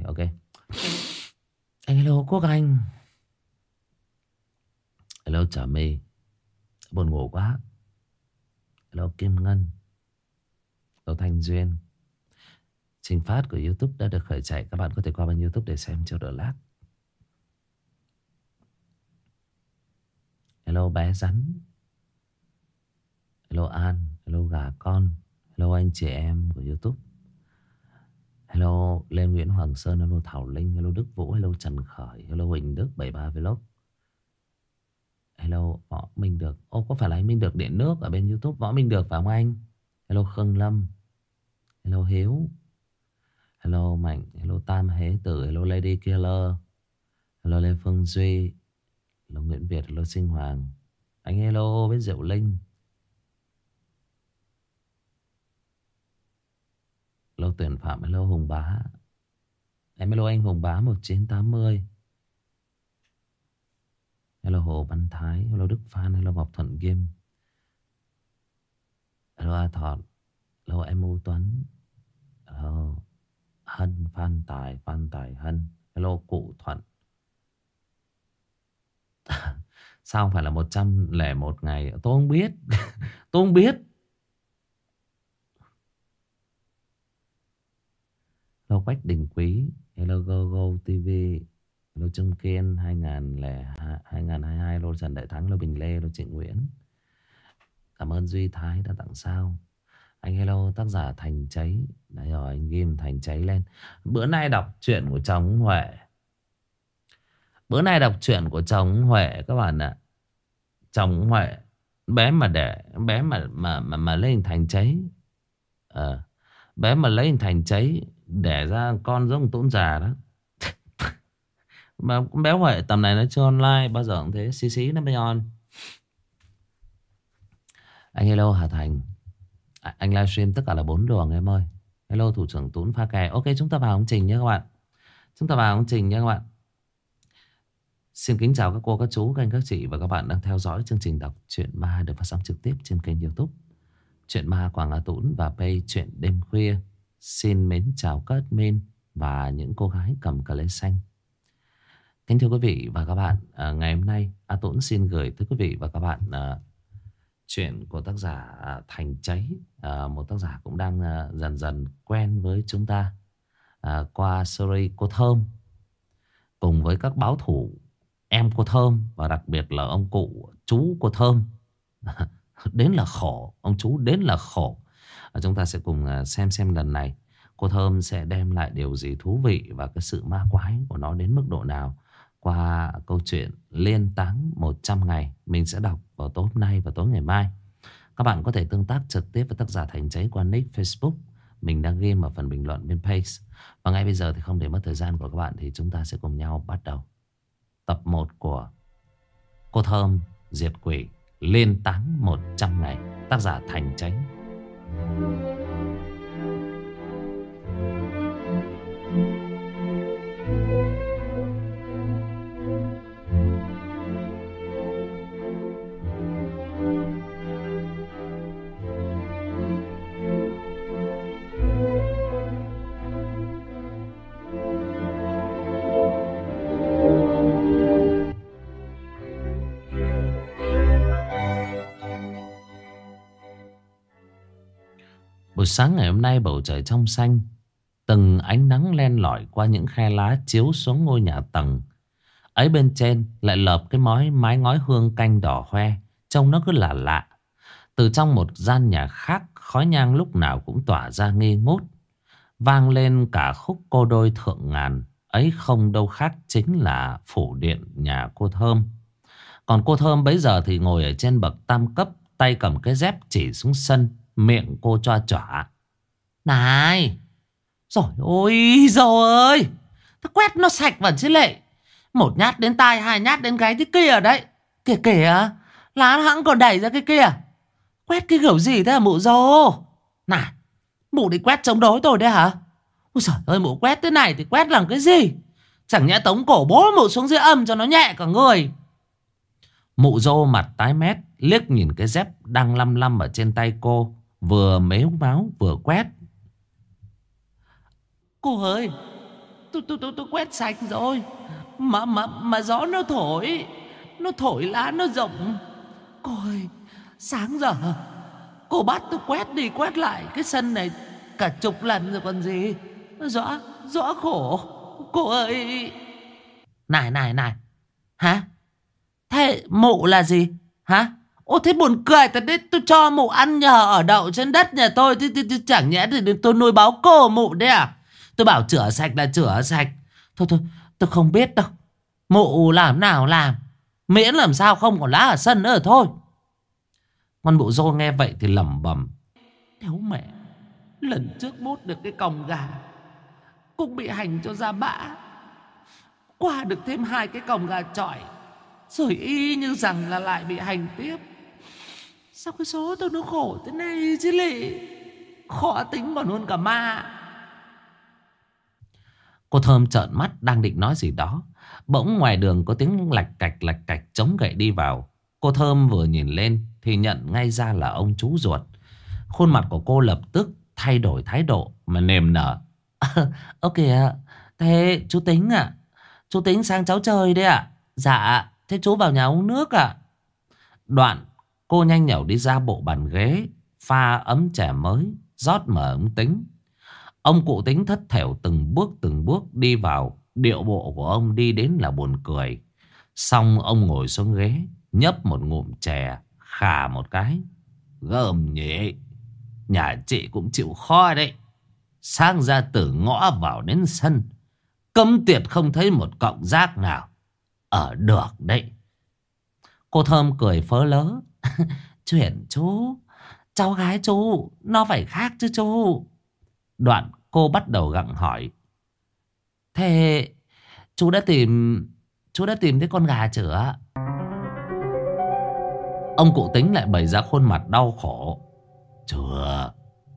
ok. Anh hello Quốc Anh. Hello Trà My. Buồn ngủ quá. Hello Kim Ngân. Hello Thanh Duyên. Trình phát của YouTube đã được khởi chạy. Các bạn có thể qua bên YouTube để xem cho đỡ lag. Hello bé rắn. Hello An. Hello gà con. Hello anh chị em của YouTube. Hello Lê Nguyễn Hoàng Sơn. Hello Thảo Linh. Hello Đức Vũ. Hello Trần Khởi. Hello Huỳnh Đức 73 Vlog. Hello Võ Minh Được. Ô có phải là anh Minh Được điện nước ở bên YouTube? Võ Minh Được phải không anh? Hello Khương Lâm. Hello Hiếu. Hello Mạnh. Hello Tam Hế Tử. Hello Lady Killer. Hello Lê Phương Duy. Hello Nguyễn Việt. Hello Sinh Hoàng. Anh hello với Diệu Linh. Hello Tuyển Phạm. Hello Hùng Bá. Em hello anh Hùng Bá 1980. Hello Hồ Văn Thái. Hello Đức Phan. Hello Ngọc Thuận Kim. Hello A Thọn. Hello em U Tuấn. Hello Hân Phan Tài Hân. Hello Cụ Thuận. Sao không phải là 101 ngày? Tôi không biết. Tôi không biết. Hello Quách Đình Quý. Hello GoGo TV. Hello Trương Kiên 2022. Hello Trần Đại Thắng. Hello Bình Lê. Hello Trịnh Nguyễn. Cảm ơn Duy Thái đã tặng sao. Anh hello tác giả Thành Cháy. Đấy rồi anh ghim Thành Cháy lên. Bữa nay đọc chuyện của chồng Huệ. Bữa nay đọc chuyện của chồng Huệ các bạn ạ. Chồng Huệ bé mà để bé mà lấy hình Thành Cháy. Bé mà lấy hình Thành Cháy đẻ ra con giống Tốn già đó. Mà bé Huệ tầm này nó chưa online. Bao giờ cũng thế. Xí xí nó mới on. Anh hello Hà Thành. Anh livestream tất cả là 4 đường em ơi. Hello thủ trưởng Tún pha kè. Ok chúng ta vào công trình nhé các bạn. Chúng ta vào công trình nhé các bạn. Xin kính chào các cô, các chú, các anh, các chị và các bạn đang theo dõi chương trình đọc truyện ma được phát sóng trực tiếp trên kênh YouTube Truyện Ma Quảng Hà Tún và page Truyện Đêm Khuya. Xin mến chào các admin và những cô gái cầm cà lê xanh. Kính thưa quý vị và các bạn, ngày hôm nay A Tún xin gửi tới quý vị và các bạn chuyện của tác giả Thành Cháy, một tác giả cũng đang dần dần quen với chúng ta qua series cô Thơm, cùng với các báo thủ em cô Thơm và đặc biệt là ông cụ chú cô Thơm. Đến là khổ, ông chú đến là khổ. Chúng ta sẽ cùng xem lần này cô Thơm sẽ đem lại điều gì thú vị và cái sự ma quái của nó đến mức độ nào qua câu chuyện Liên Táng 100 ngày mình sẽ đọc vào tối hôm nay và tối ngày mai. Các bạn có thể tương tác trực tiếp với tác giả Thành Cháy qua nick Facebook. Mình đang ghi ở phần bình luận bên page. Và ngay bây giờ thì không để mất thời gian của các bạn thì chúng ta sẽ cùng nhau bắt đầu tập 1 của cô Thơm diệt quỷ Liên Táng 100 ngày. Tác giả Thành Cháy. Buổi sáng ngày hôm nay bầu trời trong xanh. Từng ánh nắng len lỏi qua những khe lá chiếu xuống ngôi nhà tầng. Ấy bên trên lại lợp cái mái ngói hương canh đỏ hoe. Trông nó cứ lạ lạ. Từ trong một gian nhà khác, khói nhang lúc nào cũng tỏa ra nghi ngút. Vang lên cả khúc cô đôi thượng ngàn. Ấy không đâu khác chính là phủ điện nhà cô Thơm. Còn cô Thơm bấy giờ thì ngồi ở trên bậc tam cấp, tay cầm cái dép chỉ xuống sân. Miệng cô choa choả. Này, rồi ôi dầu ơi, nó quét nó sạch vào chứ lệ. Một nhát đến tai, hai nhát đến gáy thế kia đấy. Kìa kìa, lá hãng còn đẩy ra cái kia. Quét cái kiểu gì thế hả mụ dâu? Này, mụ đi quét chống đối tôi đấy hả? Ôi giời ơi, mụ quét thế này thì quét làm cái gì? Chẳng nhẽ tống cổ bố mụ xuống dưới âm cho nó nhẹ cả người. Mụ dâu mặt tái mét, liếc nhìn cái dép đang lăm lăm ở trên tay cô. Vừa mếu máu vừa quét. Cô ơi, Tôi quét sạch rồi. Mà gió nó thổi lá nó rộng. Cô ơi, sáng giờ cô bắt tôi quét đi quét lại cái sân này cả chục lần rồi còn gì. Rõ khổ. Cô ơi. Này. Hả? Thế mụ là gì? Hả? Ô thế buồn cười thật đấy. Tôi cho mụ ăn nhờ ở đậu trên đất nhà tôi. Thế chẳng nhẽ thì tôi nuôi báo cô mụ đấy à? Tôi bảo chữa sạch là chữa sạch. Thôi tôi không biết đâu. Mụ làm nào làm. Miễn làm sao không có lá ở sân nữa rồi thôi. Con mụ dô nghe vậy thì lẩm bẩm. Nếu mẹ lần trước bút được cái còng gà cũng bị hành cho ra bã. Qua được thêm 2 cái còng gà chọi, rồi y như rằng là lại bị hành tiếp. Sao cái số tôi nó khổ thế này chứ lị. Khó tính còn hơn cả ma. Cô Thơm trợn mắt đang định nói gì đó, bỗng ngoài đường có tiếng lạch cạch chống gậy đi vào. Cô Thơm vừa nhìn lên thì nhận ngay ra là ông chú ruột. Khuôn mặt của cô lập tức thay đổi thái độ mà nềm nở. Ơ kìa, thế chú Tính à? Chú Tính sang cháu chơi đấy ạ. Dạ, thế chú vào nhà uống nước ạ. Đoạn cô nhanh nhảu đi ra bộ bàn ghế, pha ấm chè mới, rót mở ông Tính. Ông cụ Tính thất thểu từng bước đi vào. Điệu bộ của ông đi đến là buồn cười. Xong ông ngồi xuống ghế, nhấp một ngụm chè, khà một cái. Gớm nhỉ. Nhà chị cũng chịu khó đấy. Sang ra từ ngõ vào đến sân, cấm tiệt không thấy một cọng rác nào. Ở được đấy. Cô Thơm cười phớ lớ. Chuyện chú, cháu gái chú nó phải khác chứ chú. Đoạn cô bắt đầu gặng hỏi. Thế chú đã tìm thấy con gà chưa? Ông cụ Tính lại bày ra khuôn mặt đau khổ. Chưa,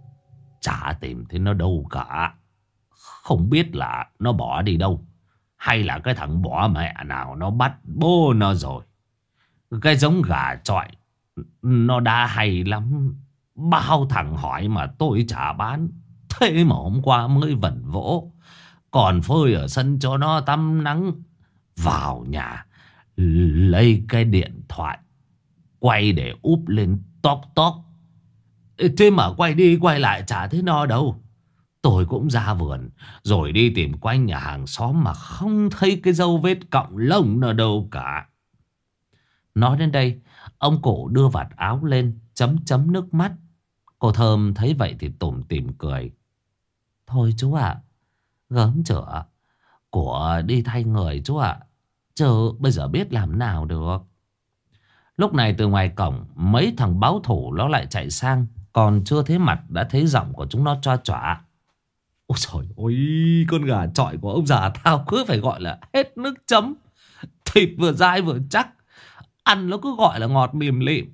chả tìm thấy nó đâu cả. Không biết là nó bỏ đi đâu, hay là cái thằng bỏ mẹ nào nó bắt bố nó rồi. Cái giống gà chọi nó đã hay lắm. Bao thằng hỏi mà tôi chả bán. Thế mà hôm qua mới vẩn vỗ, còn phơi ở sân cho nó tắm nắng. Vào nhà lấy cái điện thoại quay để úp lên TikTok. Thế mà quay đi quay lại chả thấy nó đâu. Tôi cũng ra vườn rồi đi tìm quanh nhà hàng xóm mà không thấy cái dấu vết cọng lông nào đâu cả. Nói đến đây, ông cụ đưa vạt áo lên, chấm nước mắt. Cô Thơm thấy vậy thì tủm tỉm cười. Thôi chú ạ, gớm chữa của đi thay người chú ạ. Chứ bây giờ biết làm nào được. Lúc này từ ngoài cổng, mấy thằng báo thủ nó lại chạy sang. Còn chưa thấy mặt đã thấy giọng của chúng nó choa choạ. Ôi trời ơi, con gà chọi của ông già tao cứ phải gọi là hết nước chấm. Thịt vừa dai vừa chắc, ăn nó cứ gọi là ngọt mềm lịm.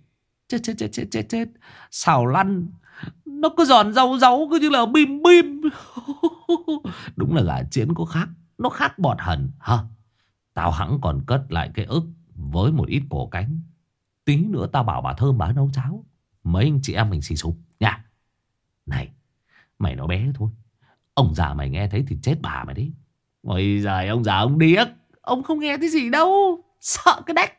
Chết. Xào lăn nó cứ giòn rau cứ như là bim bim. Đúng là gà chiến có khác. Nó khác bọt hần hả? Tao hẵng còn cất lại cái ức với một ít cổ cánh. Tí nữa tao bảo bà Thơm bà nấu cháo, mấy anh chị em mình xì sụp nha. Này, mày nó bé thôi, ông già mày nghe thấy thì chết bà mày đấy. Ôi giời, ông già ông điếc, ông không nghe thấy gì đâu, sợ cái đách.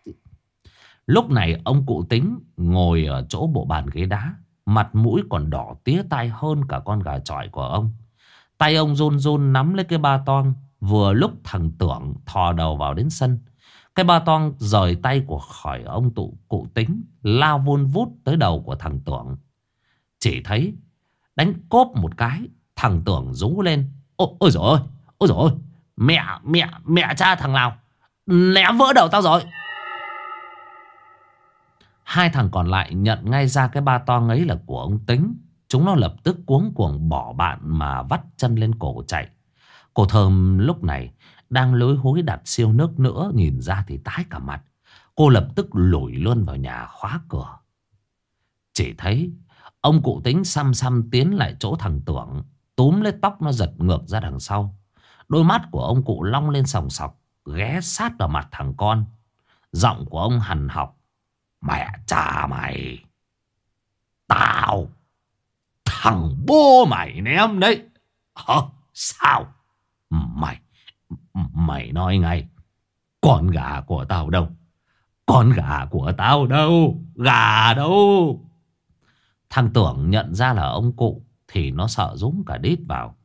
Lúc này ông cụ Tính ngồi ở chỗ bộ bàn ghế đá, mặt mũi còn đỏ tía tai hơn cả con gà chọi của ông. Tay ông run nắm lấy cái ba toang. Vừa lúc thằng Tưởng thò đầu vào đến sân, cái ba toang rời tay của khỏi ông cụ Tính, lao vun vút tới đầu của thằng Tưởng. Chỉ thấy đánh cốp một cái, thằng Tưởng rú lên. Ôi dồi ôi, mẹ cha thằng nào ném vỡ đầu tao rồi. Hai thằng còn lại nhận ngay ra cái ba toang ấy là của ông Tính. Chúng nó lập tức cuống cuồng bỏ bạn mà vắt chân lên cổ chạy. Cô Thơm lúc này đang lối hối đặt siêu nước nữa, nhìn ra thì tái cả mặt. Cô lập tức lủi luôn vào nhà khóa cửa. Chỉ thấy ông cụ Tính xăm tiến lại chỗ thằng Tưởng, túm lấy tóc nó giật ngược ra đằng sau. Đôi mắt của ông cụ long lên sòng sọc, ghé sát vào mặt thằng con. Giọng của ông hằn học. Mẹ cha mày, tao thằng bố mày ném đấy hả? Sao Mày nói ngay, con gà của tao đâu? Con gà của tao đâu? Gà đâu? Thằng Tưởng nhận ra là ông cụ thì nó sợ rúm cả đít vào.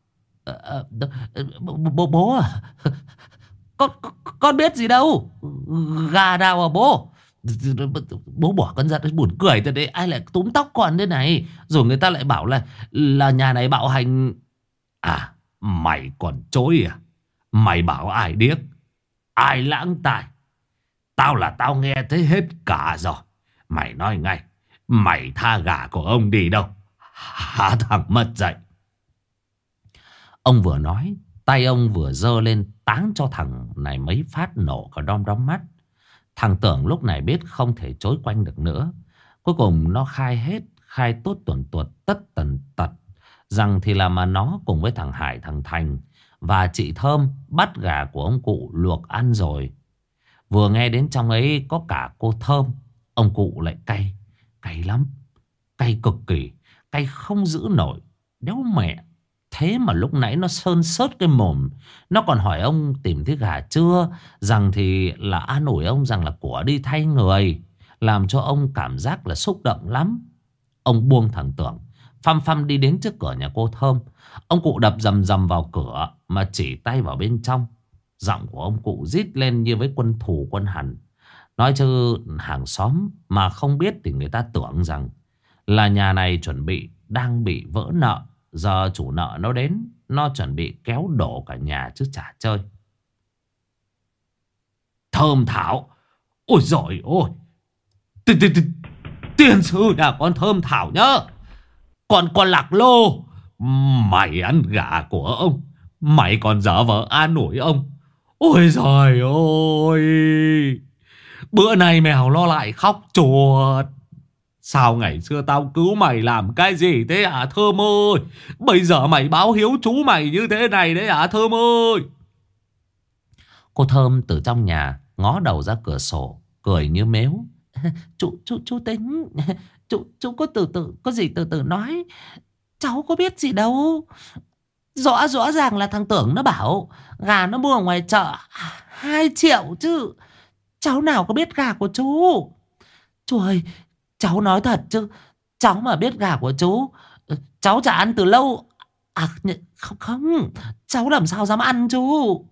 Bố à, con biết gì đâu. Gà nào à bố? Bố bỏ con ra đấy, buồn cười thật đấy. Ai lại túm tóc con thế này? Rồi người ta lại bảo là nhà này bạo hành. À, mày còn chối à? Mày bảo ai điếc, ai lãng tai? Tao là tao nghe thấy hết cả rồi. Mày nói ngay, mày tha gà của ông đi đâu? Hả thằng mất dạy. Ông vừa nói, tay ông vừa giơ lên táng cho thằng này mấy phát nổ cả đom đóm mắt. Thằng Tưởng lúc này biết không thể chối quanh được nữa. Cuối cùng nó khai hết, khai tốt tuần tuột tất tần tật rằng thì là mà nó cùng với thằng Hải, thằng Thành và chị Thơm bắt gà của ông cụ luộc ăn rồi. Vừa nghe đến trong ấy có cả cô Thơm, ông cụ lại cay. Cay lắm, cay cực kỳ, cay không giữ nổi. Đéo mẹ, thế mà lúc nãy nó sơn sớt cái mồm. Nó còn hỏi ông tìm thấy gà chưa, rằng thì là an ủi ông rằng là của đi thay người, làm cho ông cảm giác là xúc động lắm. Ông buông thằng Tưởng, phăm phăm đi đến trước cửa nhà cô Thơm. Ông cụ đập rầm rầm vào cửa mà chỉ tay vào bên trong. Giọng của ông cụ rít lên như với quân thù quân hằn. Nói chứ hàng xóm mà không biết thì người ta tưởng rằng là nhà này chuẩn bị đang bị vỡ nợ. Giờ chủ nợ nó đến, nó chuẩn bị kéo đổ cả nhà chứ chả chơi. Thơm Thảo, ôi giời ôi, tiền sư nhà con Thơm Thảo nhá. Con Lạc Lô, mày ăn gà của ông, mày còn dở vợ an ủi ông. Ôi giời ơi, bữa nay mèo nó lại khóc chuột. Sao ngày xưa tao cứu mày làm cái gì thế hả Thơm ơi? Bây giờ mày báo hiếu chú mày như thế này đấy hả Thơm ơi? Cô Thơm từ trong nhà ngó đầu ra cửa sổ, cười như mếu. Chú Tính, chú có có gì từ từ nói. Cháu có biết gì đâu. Rõ ràng là thằng Tưởng nó bảo gà nó mua ở ngoài chợ 2 triệu chứ. Cháu nào có biết gà của chú. Chú ơi, cháu nói thật chứ, cháu mà biết gà của chú, cháu chả ăn từ lâu. À không, cháu làm sao dám ăn chú.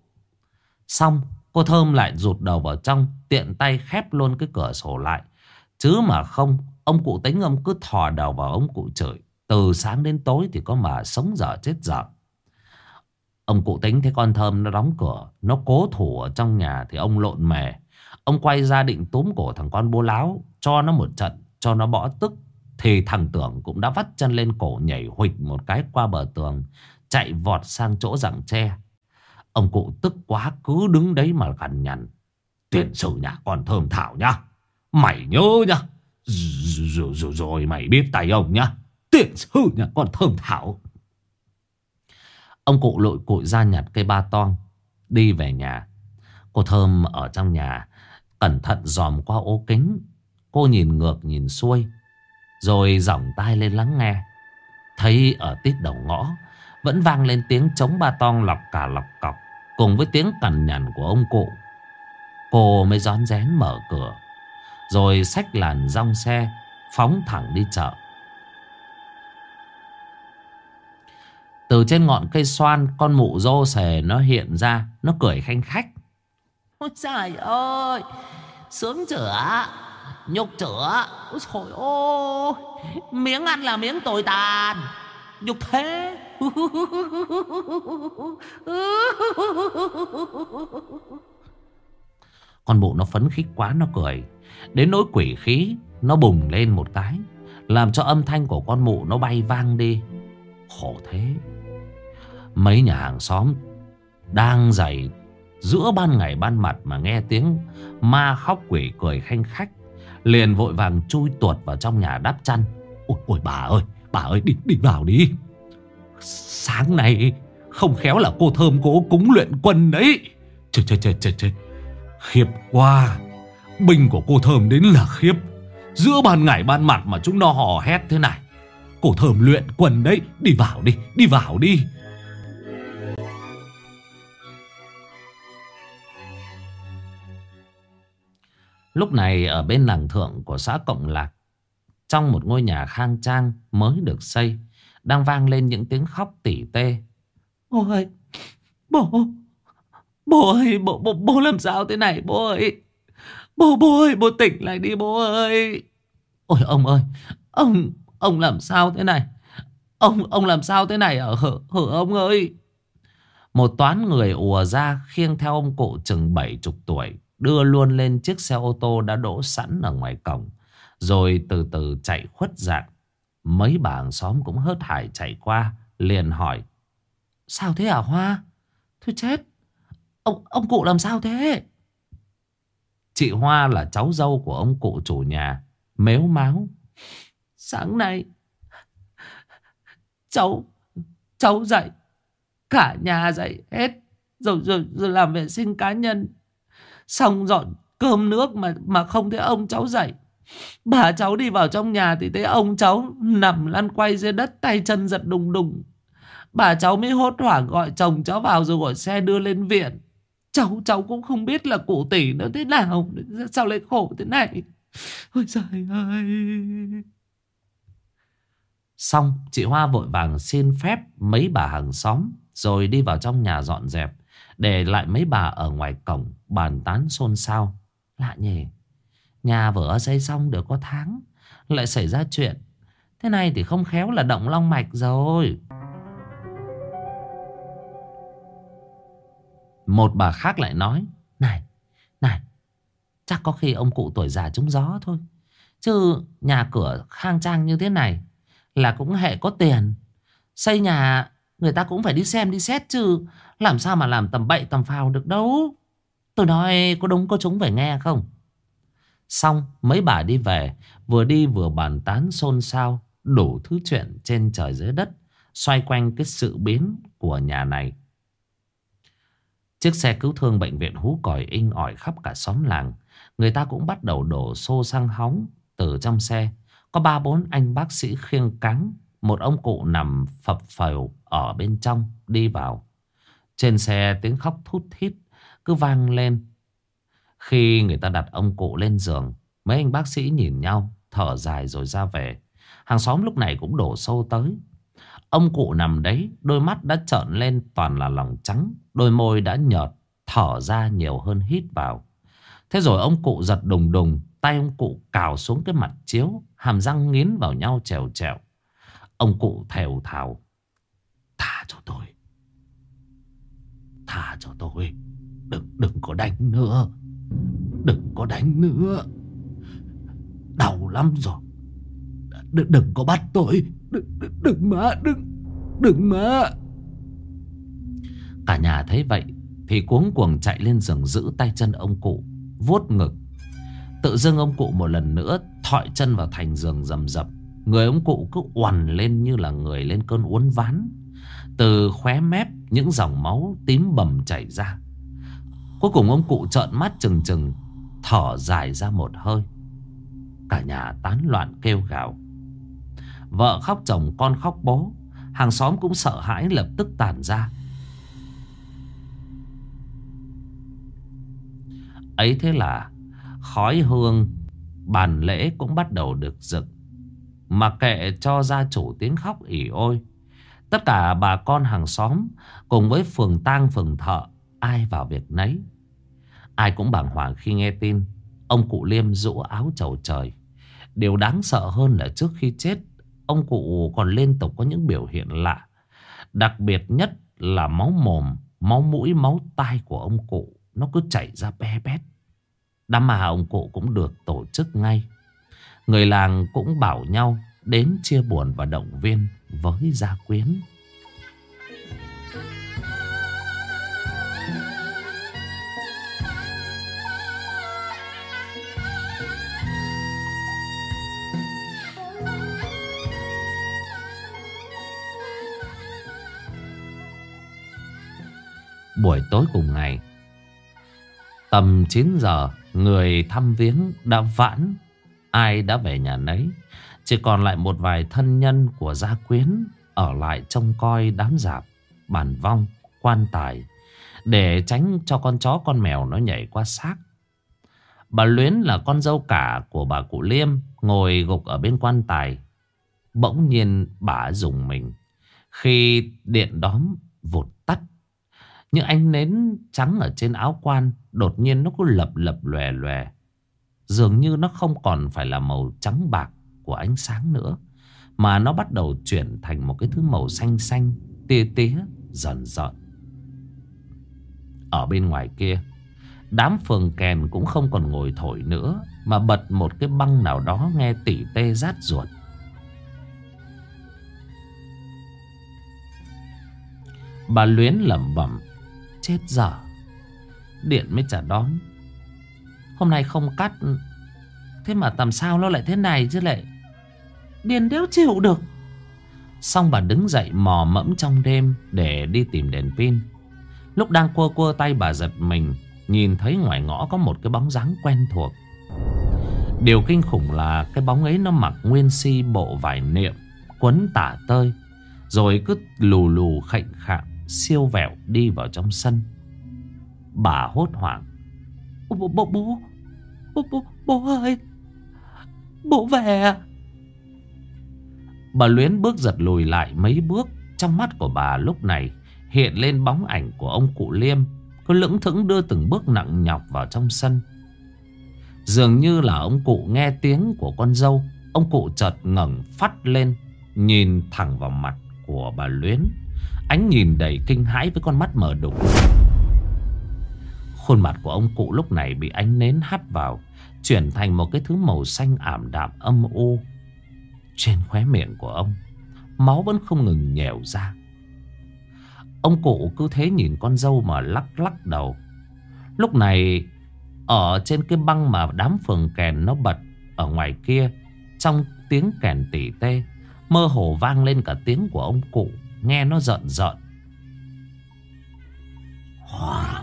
Xong cô Thơm lại rụt đầu vào trong, tiện tay khép luôn cái cửa sổ lại. Chứ mà không, ông cụ Tính ông cứ thò đầu vào ông cụ chửi. Từ sáng đến tối thì có mà sống dở chết dở. Ông cụ Tính thấy con Thơm nó đóng cửa, nó cố thủ ở trong nhà thì ông lộn mề. Ông quay ra định túm cổ thằng con bố láo, cho nó một trận, cho nó bỏ tức. Thì thằng Tưởng cũng đã vắt chân lên cổ, nhảy huỵch một cái qua bờ tường, chạy vọt sang chỗ rặng tre. Ông cụ tức quá cứ đứng đấy mà cằn nhằn. Tiền sử nhà con Thơm Thảo nhá, mày nhớ nhá. Rồi mày biết tay ông nhá. Tiền sử nhà con Thơm Thảo. Ông cụ lội cội ra nhặt cây ba toang, đi về nhà. Cô Thơm ở trong nhà cẩn thận dòm qua ô kính. Cô nhìn ngược nhìn xuôi, rồi giỏng tai lên lắng nghe. Thấy ở tít đầu ngõ vẫn vang lên tiếng trống ba toang lọc cả lọc cọc, cùng với tiếng cằn nhằn của ông cụ. Cô mới rón rén mở cửa, rồi xách làn rong xe phóng thẳng đi chợ. Từ trên ngọn cây xoan, con mụ rô xề nó hiện ra, nó cười khanh khách. Ôi trời ơi, sướng chửa, nhục chửa. Ôi trời ơi, miếng ăn là miếng tồi tàn, nhục thế. Con mụ nó phấn khích quá, nó cười đến nỗi quỷ khí nó bùng lên một cái, làm cho âm thanh của con mụ nó bay vang đi. Khổ thế. Mấy nhà hàng xóm đang dậy giữa ban ngày ban mặt mà nghe tiếng ma khóc quỷ cười khanh khách, liền vội vàng chui tuột vào trong nhà đắp chăn. Ôi bà ơi, đi vào đi. Sáng nay không khéo là cô Thơm cô cúng luyện quân đấy. Trời, khiếp quá. Binh của cô Thơm đến là khiếp. Giữa ban ngày ban mặt mà chúng nó hò hét thế này. Cô Thơm luyện quân đấy. Đi vào đi. Lúc này ở bên làng thượng của xã Cộng Lạc, trong một ngôi nhà khang trang mới được xây, đang vang lên những tiếng khóc tỉ tê. Bố ơi, bố, bố ơi, bố làm sao thế này bố ơi. Bố ơi, bố tỉnh lại đi bố ơi. Ôi ông ơi, ông làm sao thế này? Ông làm sao thế này hở ông ơi? Một toán người ùa ra khiêng theo ông cụ chừng 70 tuổi, đưa luôn lên chiếc xe ô tô đã đỗ sẵn ở ngoài cổng, rồi từ từ chạy khuất dạng. Mấy bà hàng xóm cũng hớt hải chạy qua, liền hỏi: sao thế hả Hoa? Thôi chết, ông cụ làm sao thế? Chị Hoa là cháu dâu của ông cụ chủ nhà, mếu máo: sáng nay cháu cháu dậy, cả nhà dậy hết, rồi làm vệ sinh cá nhân, xong dọn cơm nước mà không thấy ông cháu dậy. Bà cháu đi vào trong nhà thì thấy ông cháu nằm lăn quay dưới đất, tay chân giật đùng đùng. Bà cháu mới hốt hoảng gọi chồng cháu vào rồi gọi xe đưa lên viện. Cháu cũng không biết là cụ tỷ nó thế nào, sao lại khổ thế này. Ôi trời ơi. Xong chị Hoa vội vàng xin phép mấy bà hàng xóm, rồi đi vào trong nhà dọn dẹp, để lại mấy bà ở ngoài cổng bàn tán xôn xao. Lạ nhỉ, nhà vừa xây xong được có tháng lại xảy ra chuyện thế này thì không khéo là động long mạch rồi. Một bà khác lại nói: Này, này, chắc có khi ông cụ tuổi già trúng gió thôi. Chứ nhà cửa khang trang như thế này là cũng hệ có tiền. Xây nhà người ta cũng phải đi xem đi xét chứ. Làm sao mà làm tầm bậy tầm phào được đâu. Tôi nói có đúng có chúng phải nghe không? Xong mấy bà đi về, vừa đi vừa bàn tán xôn xao đủ thứ chuyện trên trời dưới đất, xoay quanh cái sự biến của nhà này. Chiếc xe cứu thương bệnh viện hú còi inh ỏi khắp cả xóm làng. Người ta cũng bắt đầu đổ xô xăng hóng. Từ trong xe có 3-4 anh bác sĩ khiêng cáng. Một ông cụ nằm phập phồng ở bên trong đi vào. Trên xe tiếng khóc thút thít cứ vang lên. Khi người ta đặt ông cụ lên giường, mấy anh bác sĩ nhìn nhau, thở dài rồi ra về. Hàng xóm lúc này cũng đổ xô tới. Ông cụ nằm đấy, đôi mắt đã trợn lên toàn là lòng trắng, đôi môi đã nhợt, thở ra nhiều hơn hít vào. Thế rồi ông cụ giật đùng đùng, tay ông cụ cào xuống cái mặt chiếu, hàm răng nghiến vào nhau trèo trèo. Ông cụ thều thào: Tha cho tôi, tha cho tôi, đừng có đánh nữa, đừng có đánh nữa, đau lắm rồi, đừng có bắt tôi, đừng mà, đừng mà. Cả nhà thấy vậy thì cuống cuồng chạy lên giường giữ tay chân ông cụ, vuốt ngực. Tự dưng ông cụ một lần nữa thọi chân vào thành giường rầm rập. Người ông cụ cứ oằn lên như là người lên cơn uốn ván. Từ khóe mép những dòng máu tím bầm chảy ra. Cuối cùng ông cụ trợn mắt trừng trừng, thở dài ra một hơi. Cả nhà tán loạn kêu gào. Vợ khóc chồng, con khóc bố. Hàng xóm cũng sợ hãi lập tức tản ra. Ấy thế là khói hương bàn lễ cũng bắt đầu được dựng. Mặc kệ cho gia chủ tiếng khóc ỉ ôi, tất cả bà con hàng xóm cùng với phường tang phường thợ, ai vào việc nấy. Ai cũng bàng hoàng khi nghe tin ông cụ Liêm rũ áo chầu trời. Điều đáng sợ hơn là trước khi chết, ông cụ còn liên tục có những biểu hiện lạ. Đặc biệt nhất là máu mồm, máu mũi, máu tai của ông cụ nó cứ chảy ra be bét. Đám ma ông cụ cũng được tổ chức ngay. Người làng cũng bảo nhau đến chia buồn và động viên với gia quyến. Buổi tối cùng ngày, tầm 9 giờ, người thăm viếng đã vãn, ai đã về nhà nấy. Chỉ còn lại một vài thân nhân của gia quyến ở lại trông coi đám rạp, bàn vong, quan tài, để tránh cho con chó con mèo nó nhảy qua xác. Bà Luyến là con dâu cả của bà cụ Liêm, ngồi gục ở bên quan tài. Bỗng nhiên bà rùng mình khi điện đóm vụt tắt. Những ánh nến trắng ở trên áo quan đột nhiên nó cứ lập lập lòe lòe. Dường như nó không còn phải là màu trắng bạc của ánh sáng nữa, mà nó bắt đầu chuyển thành một cái thứ màu xanh xanh, tia tía, rợn rợn. Ở bên ngoài kia, đám phường kèn cũng không còn ngồi thổi nữa, mà bật một cái băng nào đó nghe tỉ tê rát ruột. Bà Luyến lẩm bẩm: chết dở, điện mới chả đóm. Hôm nay không cắt, thế mà làm sao nó lại thế này chứ lại. Điền đéo chịu được. Xong bà đứng dậy mò mẫm trong đêm để đi tìm đèn pin. Lúc đang quơ quơ tay bà giật mình, nhìn thấy ngoài ngõ có một cái bóng dáng quen thuộc. Điều kinh khủng là cái bóng ấy nó mặc nguyên si bộ vải niệm, quấn tả tơi, rồi cứ lù lù khệnh khạng siêu vẹo đi vào trong sân. Bà hốt hoảng: Bố ơi, bố về à? Bà Luyến bước giật lùi lại mấy bước. Trong mắt của bà lúc này hiện lên bóng ảnh của ông cụ Liêm, cứ lững thững đưa từng bước nặng nhọc vào trong sân. Dường như là ông cụ nghe tiếng của con dâu. Ông cụ chợt ngẩng phát lên, nhìn thẳng vào mặt của bà Luyến, ánh nhìn đầy kinh hãi với con mắt mờ đục. Khuôn mặt của ông cụ lúc này bị ánh nến hắt vào, chuyển thành một cái thứ màu xanh ảm đạm âm u. Trên khóe miệng của ông, máu vẫn không ngừng nhèo ra. Ông cụ cứ thế nhìn con dâu mà lắc lắc đầu. Lúc này, ở trên cái băng mà đám phường kèn nó bật ở ngoài kia, trong tiếng kèn tỉ tê, mơ hồ vang lên cả tiếng của ông cụ, nghe nó rợn rợn. Họa,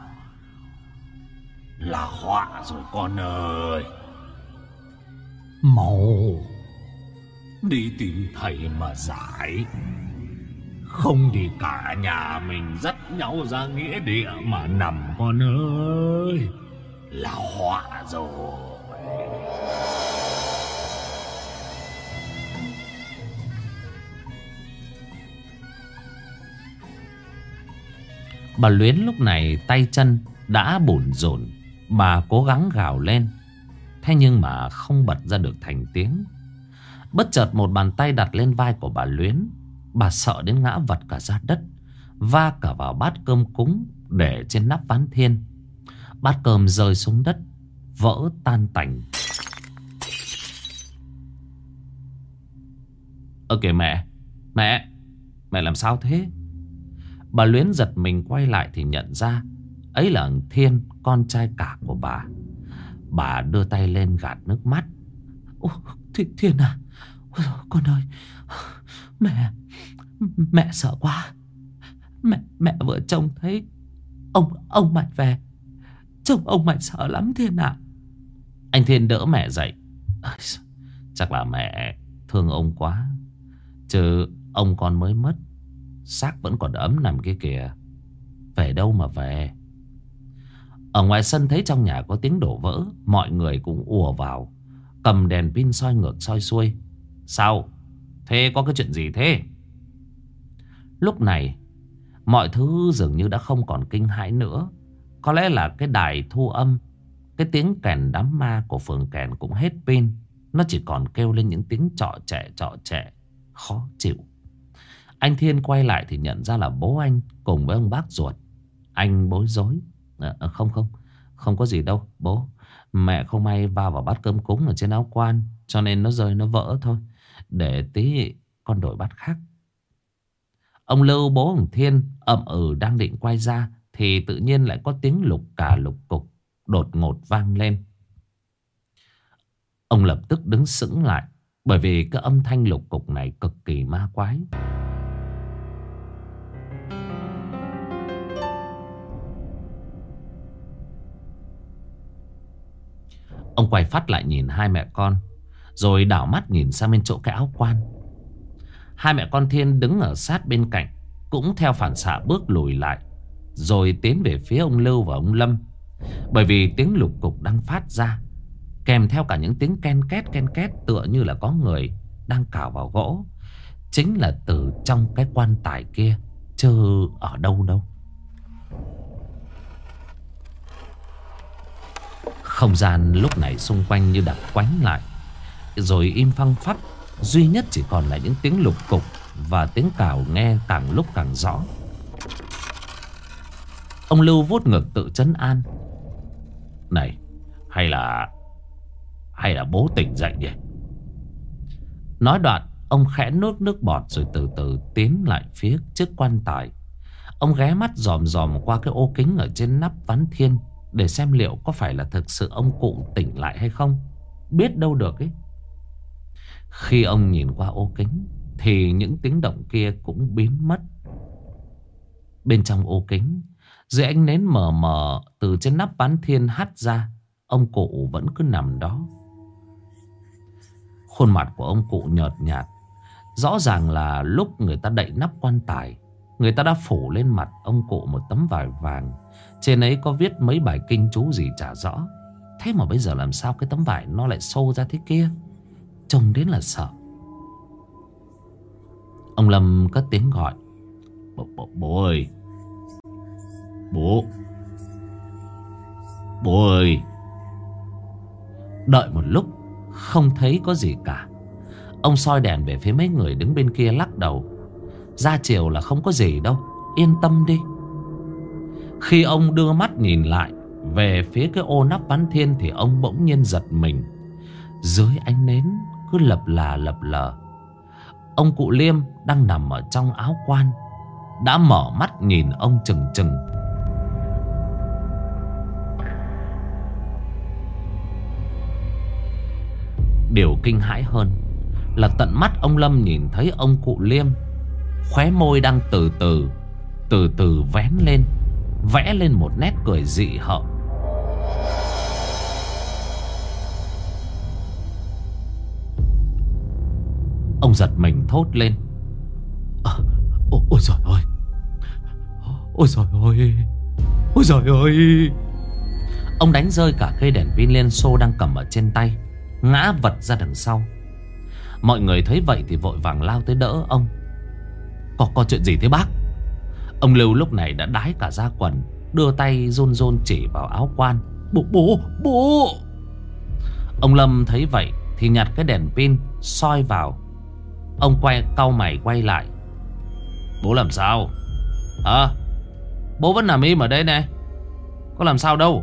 là họa rồi con ơi. Mau đi tìm thầy mà giải. Không thì cả nhà mình dắt nhau ra nghĩa địa mà nằm con ơi. Là họa rồi. Bà Luyến lúc này tay chân đã bủn rủn. Bà cố gắng gào lên, thế nhưng mà không bật ra được thành tiếng. Bất chợt một bàn tay đặt lên vai của bà Luyến. Bà sợ đến ngã vật cả ra đất, va cả vào bát cơm cúng để trên nắp ván thiên. Bát cơm rơi xuống đất, vỡ tan tành. Ơ kìa mẹ, mẹ làm sao thế? Bà Luyến giật mình quay lại thì nhận ra ấy là thằng Thiên, con trai cả của bà. Bà đưa tay lên gạt nước mắt. Ôi, Thiên à, ôi, con ơi, mẹ sợ quá. Mẹ vừa trông thấy ông Mạnh về, trông ông Mạnh sợ lắm Thiên ạ. Anh Thiên đỡ mẹ dậy. Chắc là mẹ thương ông quá, chứ ông con mới mất, xác vẫn còn ấm nằm kia kìa. Về đâu mà về. Ở ngoài sân thấy trong nhà có tiếng đổ vỡ, mọi người cũng ùa vào, cầm đèn pin soi ngược soi xuôi. Sao? Thế có cái chuyện gì thế? Lúc này mọi thứ dường như đã không còn kinh hãi nữa. Có lẽ là cái đài thu âm, cái tiếng kèn đám ma của phường kèn cũng hết pin. Nó chỉ còn kêu lên những tiếng trọ trẹ khó chịu. Anh Thiên quay lại thì nhận ra là bố anh cùng với ông bác ruột. Anh bối rối. Không có gì đâu bố. Mẹ không may va vào bát cơm cúng ở trên áo quan, cho nên nó rơi nó vỡ thôi. Để tí con đổi bát khác. Ông Lưu, bố ông Thiên, ậm ừ đang định quay ra thì tự nhiên lại có tiếng lục cà lục cục đột ngột vang lên. Ông lập tức đứng sững lại, bởi vì cái âm thanh lục cục này cực kỳ ma quái. Ông quay phát lại nhìn hai mẹ con, rồi đảo mắt nhìn sang bên chỗ cái áo quan. Hai mẹ con Thiên đứng ở sát bên cạnh cũng theo phản xạ bước lùi lại, rồi tiến về phía ông Lưu và ông Lâm. Bởi vì tiếng lục cục đang phát ra, kèm theo cả những tiếng ken két tựa như là có người đang cào vào gỗ. Chính là từ trong cái quan tài kia, chứ ở đâu đâu. Không gian lúc này xung quanh như đặc quánh lại, rồi im phăng phắc. Duy nhất chỉ còn là những tiếng lục cục và tiếng cào nghe càng lúc càng rõ. Ông Lưu vuốt ngực tự trấn an. Này, hay là bố tỉnh dậy nhỉ? Nói đoạn, ông khẽ nuốt nước bọt rồi từ từ tiến lại phía trước quan tài. Ông ghé mắt dòm dòm qua cái ô kính ở trên nắp ván thiên, để xem liệu có phải là thực sự ông cụ tỉnh lại hay không. Biết đâu được ấy. Khi ông nhìn qua ô kính thì những tiếng động kia cũng biến mất. Bên trong ô kính, dưới ánh nến mờ mờ từ trên nắp ván thiên hắt ra, ông cụ vẫn cứ nằm đó. Khuôn mặt của ông cụ nhợt nhạt. Rõ ràng là lúc người ta đậy nắp quan tài, người ta đã phủ lên mặt ông cụ một tấm vải vàng. Trên ấy có viết mấy bài kinh chú gì chả rõ. Thế mà bây giờ làm sao cái tấm vải nó lại xô ra thế kia? Trông đến là sợ. Ông Lâm cất tiếng gọi. Bố ơi. Bố ơi. Đợi một lúc không thấy có gì cả. Ông soi đèn về phía mấy người đứng bên kia lắc đầu. Ra chiều là không có gì đâu, yên tâm đi. Khi ông đưa mắt nhìn lại về phía cái ô nắp ván thiên thì ông bỗng nhiên giật mình. Dưới ánh nến cứ lập lờ, ông cụ Liêm đang nằm ở trong áo quan, đã mở mắt nhìn ông chừng chừng. Điều kinh hãi hơn là tận mắt ông Lâm nhìn thấy ông cụ Liêm, khóe môi đang từ từ vén lên, vẽ lên một nét cười dị hợm. Ông giật mình thốt lên. Ôi giời ơi. Ôi giời ơi. Ôi giời ơi. Ông đánh rơi cả cây đèn pin Liên Xô đang cầm ở trên tay, ngã vật ra đằng sau. Mọi người thấy vậy thì vội vàng lao tới đỡ ông. Có chuyện gì thế bác? Ông Lưu lúc này đã đái cả da quần, đưa tay run run chỉ vào áo quan. Bố. Ông Lâm thấy vậy thì nhặt cái đèn pin soi vào. Ông cau mày quay lại. Bố làm sao? Hả? Bố vẫn nằm im ở đây này, có làm sao đâu.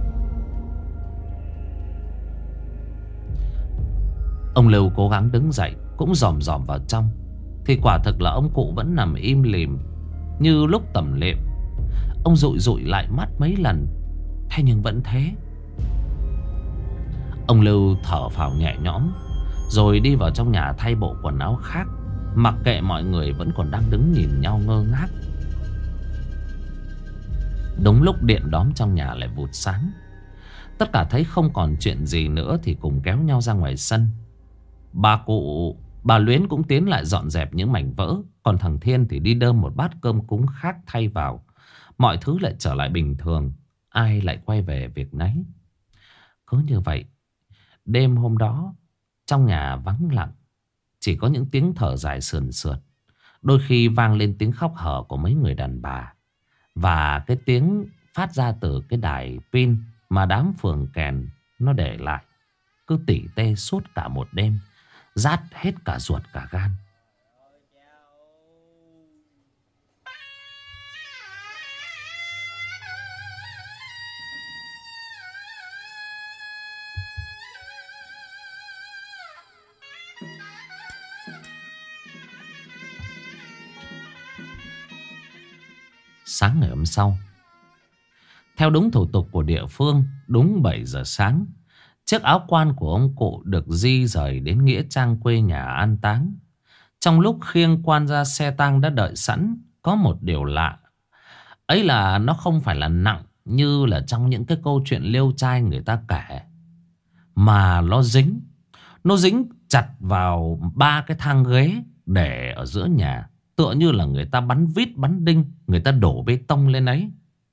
Ông Lưu cố gắng đứng dậy, cũng dòm dòm vào trong, thì quả thực là ông cụ vẫn nằm im lìm như lúc tẩm lệm. Ông dụi lại mắt mấy lần, thế nhưng vẫn thế. Ông Lưu thở phào nhẹ nhõm, rồi đi vào trong nhà thay bộ quần áo khác, mặc kệ mọi người vẫn còn đang đứng nhìn nhau ngơ ngác. Đúng lúc điện đóm trong nhà lại vụt sáng. Tất cả thấy không còn chuyện gì nữa thì cùng kéo nhau ra ngoài sân. Bà Luyến cũng tiến lại dọn dẹp những mảnh vỡ, còn thằng Thiên thì đi đơm một bát cơm cúng khác thay vào. Mọi thứ lại trở lại bình thường, ai lại quay về việc nấy. Cứ như vậy, đêm hôm đó trong nhà vắng lặng, chỉ có những tiếng thở dài sườn sượt, đôi khi vang lên tiếng khóc hở của mấy người đàn bà, và cái tiếng phát ra từ cái đài pin mà đám phường kèn nó để lại, cứ tỉ tê suốt cả một đêm, rát hết cả ruột cả gan. Sáng ngày hôm sau, theo đúng thủ tục của địa phương, đúng 7 giờ sáng, chiếc áo quan của ông cụ được di rời đến nghĩa trang quê nhà an táng. Trong lúc khiêng quan ra xe tang đã đợi sẵn, có một điều lạ. Ấy là nó không phải là nặng như là trong những cái câu chuyện liêu trai người ta kể, mà nó dính chặt vào 3 cái thang ghế để ở giữa nhà, tựa như là người ta bắn vít bắn đinh, người ta đổ bê tông lên ấy.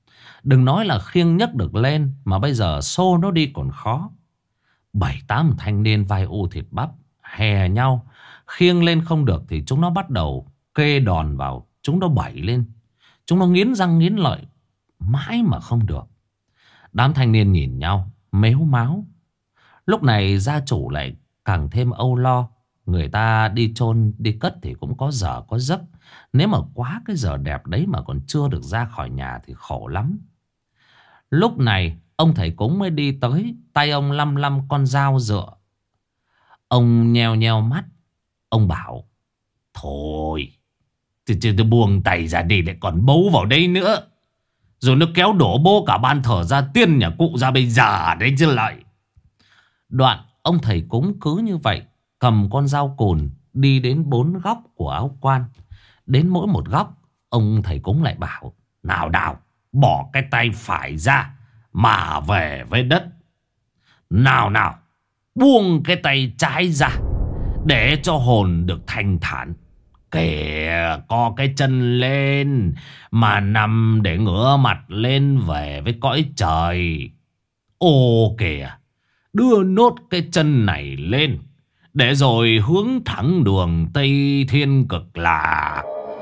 Đừng nói là khiêng nhấc được lên, mà bây giờ xô nó đi còn khó. 7-8 thanh niên vai u thịt bắp hè nhau, khiêng lên không được thì chúng nó bắt đầu kê đòn vào. Chúng nó bẩy lên, chúng nó nghiến răng nghiến lợi mãi mà không được. Đám thanh niên nhìn nhau mếu máo. Lúc này gia chủ lại càng thêm âu lo. Người ta đi chôn đi cất thì cũng có giờ có giấc. Nếu mà quá cái giờ đẹp đấy mà còn chưa được ra khỏi nhà thì khổ lắm. Lúc này ông thầy cúng mới đi tới. Tay ông lăm lăm con dao dựa. Ông nheo nheo mắt. Ông bảo: thôi tôi buông tay ra đi, lại còn bấu vào đây nữa. Rồi nó kéo đổ bô cả ban thờ gia tiên nhà cụ ra bây giờ đấy chứ lại. Đoạn ông thầy cúng cứ như vậy cầm con dao cùn đi đến 4 góc của áo quan. Đến mỗi một góc, ông thầy cúng lại bảo: nào nào, bỏ cái tay phải ra mà về với đất. Nào nào, buông cái tay trái ra để cho hồn được thanh thản. Kìa, co cái chân lên mà nằm để ngửa mặt lên về với cõi trời. Ô kìa, đưa nốt cái chân này lên để rồi hướng thẳng đường Tây Thiên Cực Lạc.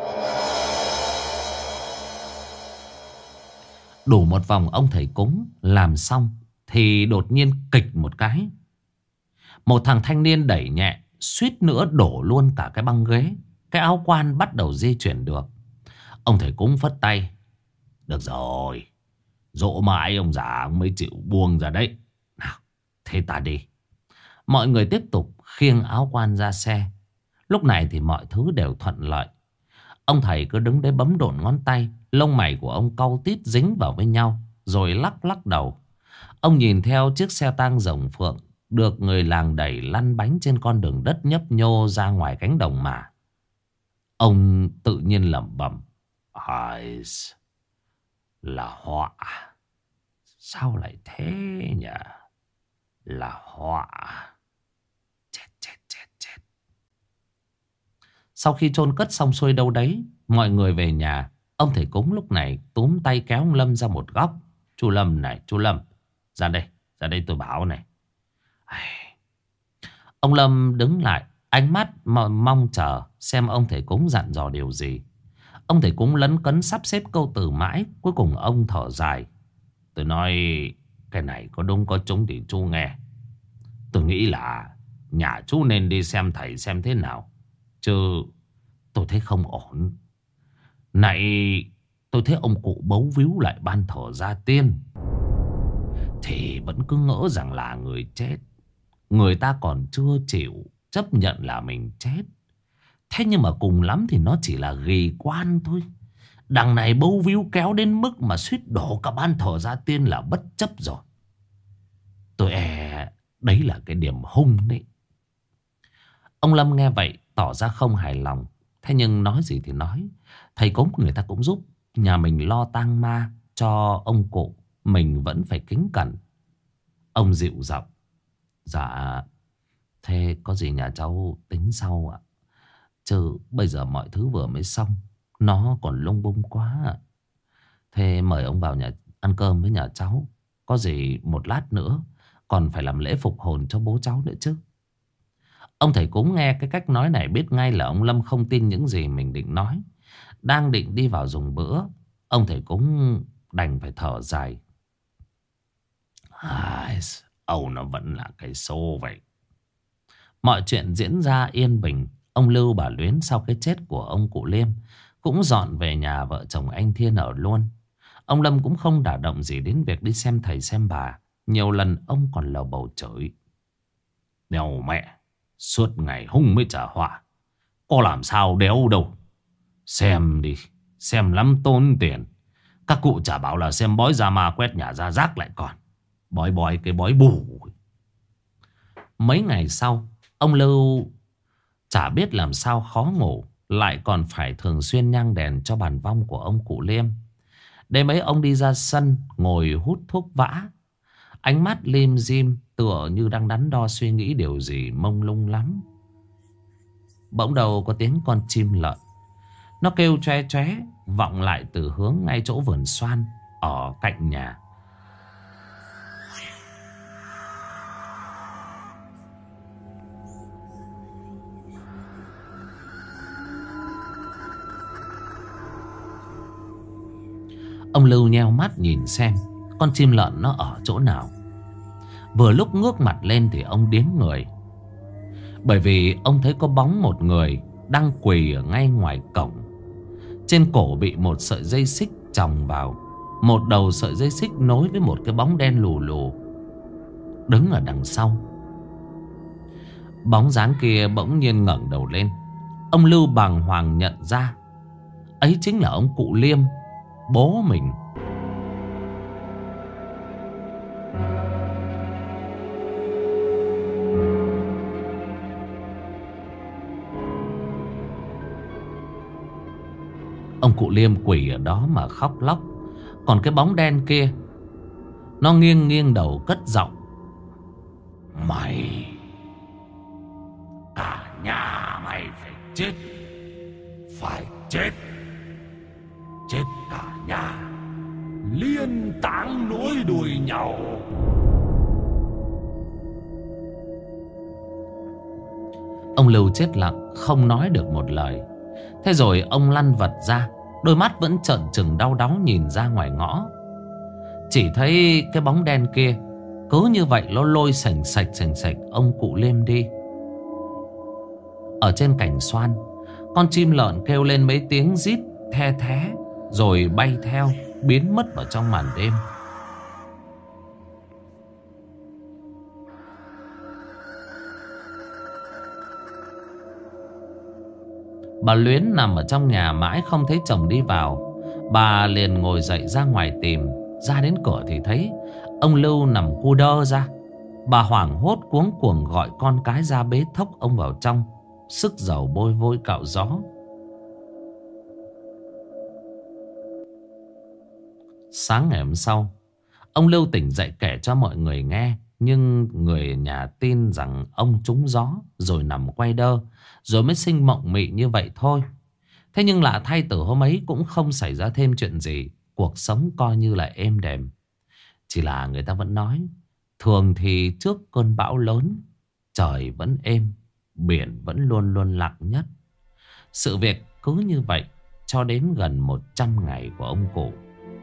Đủ một vòng ông thầy cúng làm xong thì đột nhiên kịch một cái. Một thằng thanh niên đẩy nhẹ, suýt nữa đổ luôn cả cái băng ghế. Cái áo quan bắt đầu di chuyển được. Ông thầy cúng phất tay: được rồi, dỗ mãi ông già ông mới chịu buông ra đấy. Nào, thế ta đi. Mọi người tiếp tục khiêng áo quan ra xe. Lúc này thì mọi thứ đều thuận lợi. Ông thầy cứ đứng đấy bấm độn ngón tay. Lông mày của ông cau tít dính vào với nhau, rồi lắc lắc đầu. Ông nhìn theo chiếc xe tang rồng phượng được người làng đẩy lăn bánh trên con đường đất nhấp nhô ra ngoài cánh đồng mà. Ông tự nhiên lẩm bẩm: ai, là họa. Sao lại thế nhỉ? Là họa. Chết chết chết chết. Sau khi chôn cất xong xuôi đâu đấy, mọi người về nhà. Ông thầy cúng lúc này túm tay kéo ông Lâm ra một góc. Chú Lâm này, chú Lâm, ra đây tôi bảo này. Ông Lâm đứng lại, ánh mắt mong chờ xem ông thầy cúng dặn dò điều gì. Ông thầy cúng lấn cấn sắp xếp câu từ mãi. Cuối cùng ông thở dài: tôi nói cái này có đúng có trúng thì chú nghe. Tôi nghĩ là nhà chú nên đi xem thầy xem thế nào. Chứ tôi thấy không ổn. Này, tôi thấy ông cụ bấu víu lại ban thờ gia tiên thì vẫn cứ ngỡ rằng là người chết. Người ta còn chưa chịu chấp nhận là mình chết. Thế nhưng mà cùng lắm thì nó chỉ là ghì quan thôi. Đằng này bấu víu kéo đến mức mà suýt đổ cả ban thờ gia tiên là bất chấp rồi. Tôi đấy là cái điểm hung đấy. Ông Lâm nghe vậy tỏ ra không hài lòng. Thế nhưng nói gì thì nói, thầy cúng người ta cũng giúp nhà mình lo tang ma cho ông cụ, mình vẫn phải kính cẩn. Ông dịu giọng: dạ, thế có gì nhà cháu tính sau ạ. Chứ bây giờ mọi thứ vừa mới xong, nó còn lung bung quá ạ. Thế mời ông vào nhà ăn cơm với nhà cháu. Có gì một lát nữa còn phải làm lễ phục hồn cho bố cháu nữa chứ. Ông thầy cúng nghe cái cách nói này biết ngay là ông Lâm không tin những gì mình định nói. Đang định đi vào dùng bữa, ông thầy cúng đành phải thở dài: Âu nó vẫn là cái số vậy. Mọi chuyện diễn ra yên bình. Ông Lưu bà Luyến sau cái chết của ông cụ Liêm cũng dọn về nhà vợ chồng anh Thiên ở luôn. Ông Lâm cũng không đả động gì đến việc đi xem thầy xem bà. Nhiều lần ông còn lầu bầu chửi: đéo mẹ, suốt ngày hung mới trả họa, có làm sao đéo đâu. Xem đi, xem lắm tốn tiền. Các cụ chả bảo là xem bói ra ma quét nhà ra rác lại còn bói bói cái bói bù. Mấy ngày sau, ông Lưu chả biết làm sao khó ngủ, lại còn phải thường xuyên nhang đèn cho bàn vong của ông cụ Liêm. Đêm ấy ông đi ra sân ngồi hút thuốc vã. Ánh mắt lim dim tựa như đang đắn đo suy nghĩ điều gì mông lung lắm. Bỗng đầu có tiếng con chim lợn. Nó kêu choe choé vọng lại từ hướng ngay chỗ vườn xoan. ở cạnh nhà. Ông Lưu nheo mắt nhìn xem con chim lợn nó ở chỗ nào. Vừa lúc ngước mặt lên thì ông điếng người. Bởi vì ông thấy có bóng một người đang quỳ ở ngay ngoài cổng. Trên cổ bị một sợi dây xích chồng vào. Một đầu sợi dây xích nối với một cái bóng đen lù lù đứng ở đằng sau. Bóng dáng kia bỗng nhiên ngẩng đầu lên. Ông Lưu bàng hoàng nhận ra ấy chính là ông cụ Liêm, bố mình. Ông cụ Liêm quỳ ở đó mà khóc lóc. Còn cái bóng đen kia nó nghiêng nghiêng đầu cất giọng: mày, cả nhà mày phải chết. Phải chết. Chết cả nhà, liên táng nối đuôi nhau. Ông Lưu chết lặng, không nói được một lời. Thế rồi ông lăn vật ra, đôi mắt vẫn trợn trừng đau đáu nhìn ra ngoài ngõ. Chỉ thấy cái bóng đen kia cứ như vậy nó lôi sành sạch ông cụ Liêm đi. Ở trên cành xoan, con chim lợn kêu lên mấy tiếng rít the thé, rồi bay theo, biến mất vào trong màn đêm. Bà Luyến nằm ở trong nhà mãi không thấy chồng đi vào. Bà liền ngồi dậy ra ngoài tìm. Ra đến cửa thì thấy ông Lưu nằm cu đơ ra. Bà hoảng hốt cuống cuồng gọi con cái ra bế thốc ông vào trong, sức dầu bôi vôi cạo gió. Sáng ngày hôm sau, ông Lưu tỉnh dậy kể cho mọi người nghe. Nhưng người nhà tin rằng ông trúng gió rồi nằm quay đơ, rồi mới sinh mộng mị như vậy thôi. Thế nhưng lạ thay, từ hôm ấy cũng không xảy ra thêm chuyện gì. Cuộc sống coi như là êm đềm. Chỉ là người ta vẫn nói, thường thì trước cơn bão lớn, trời vẫn êm, biển vẫn luôn luôn lặng nhất. Sự việc cứ như vậy cho đến gần 100 ngày của ông cụ.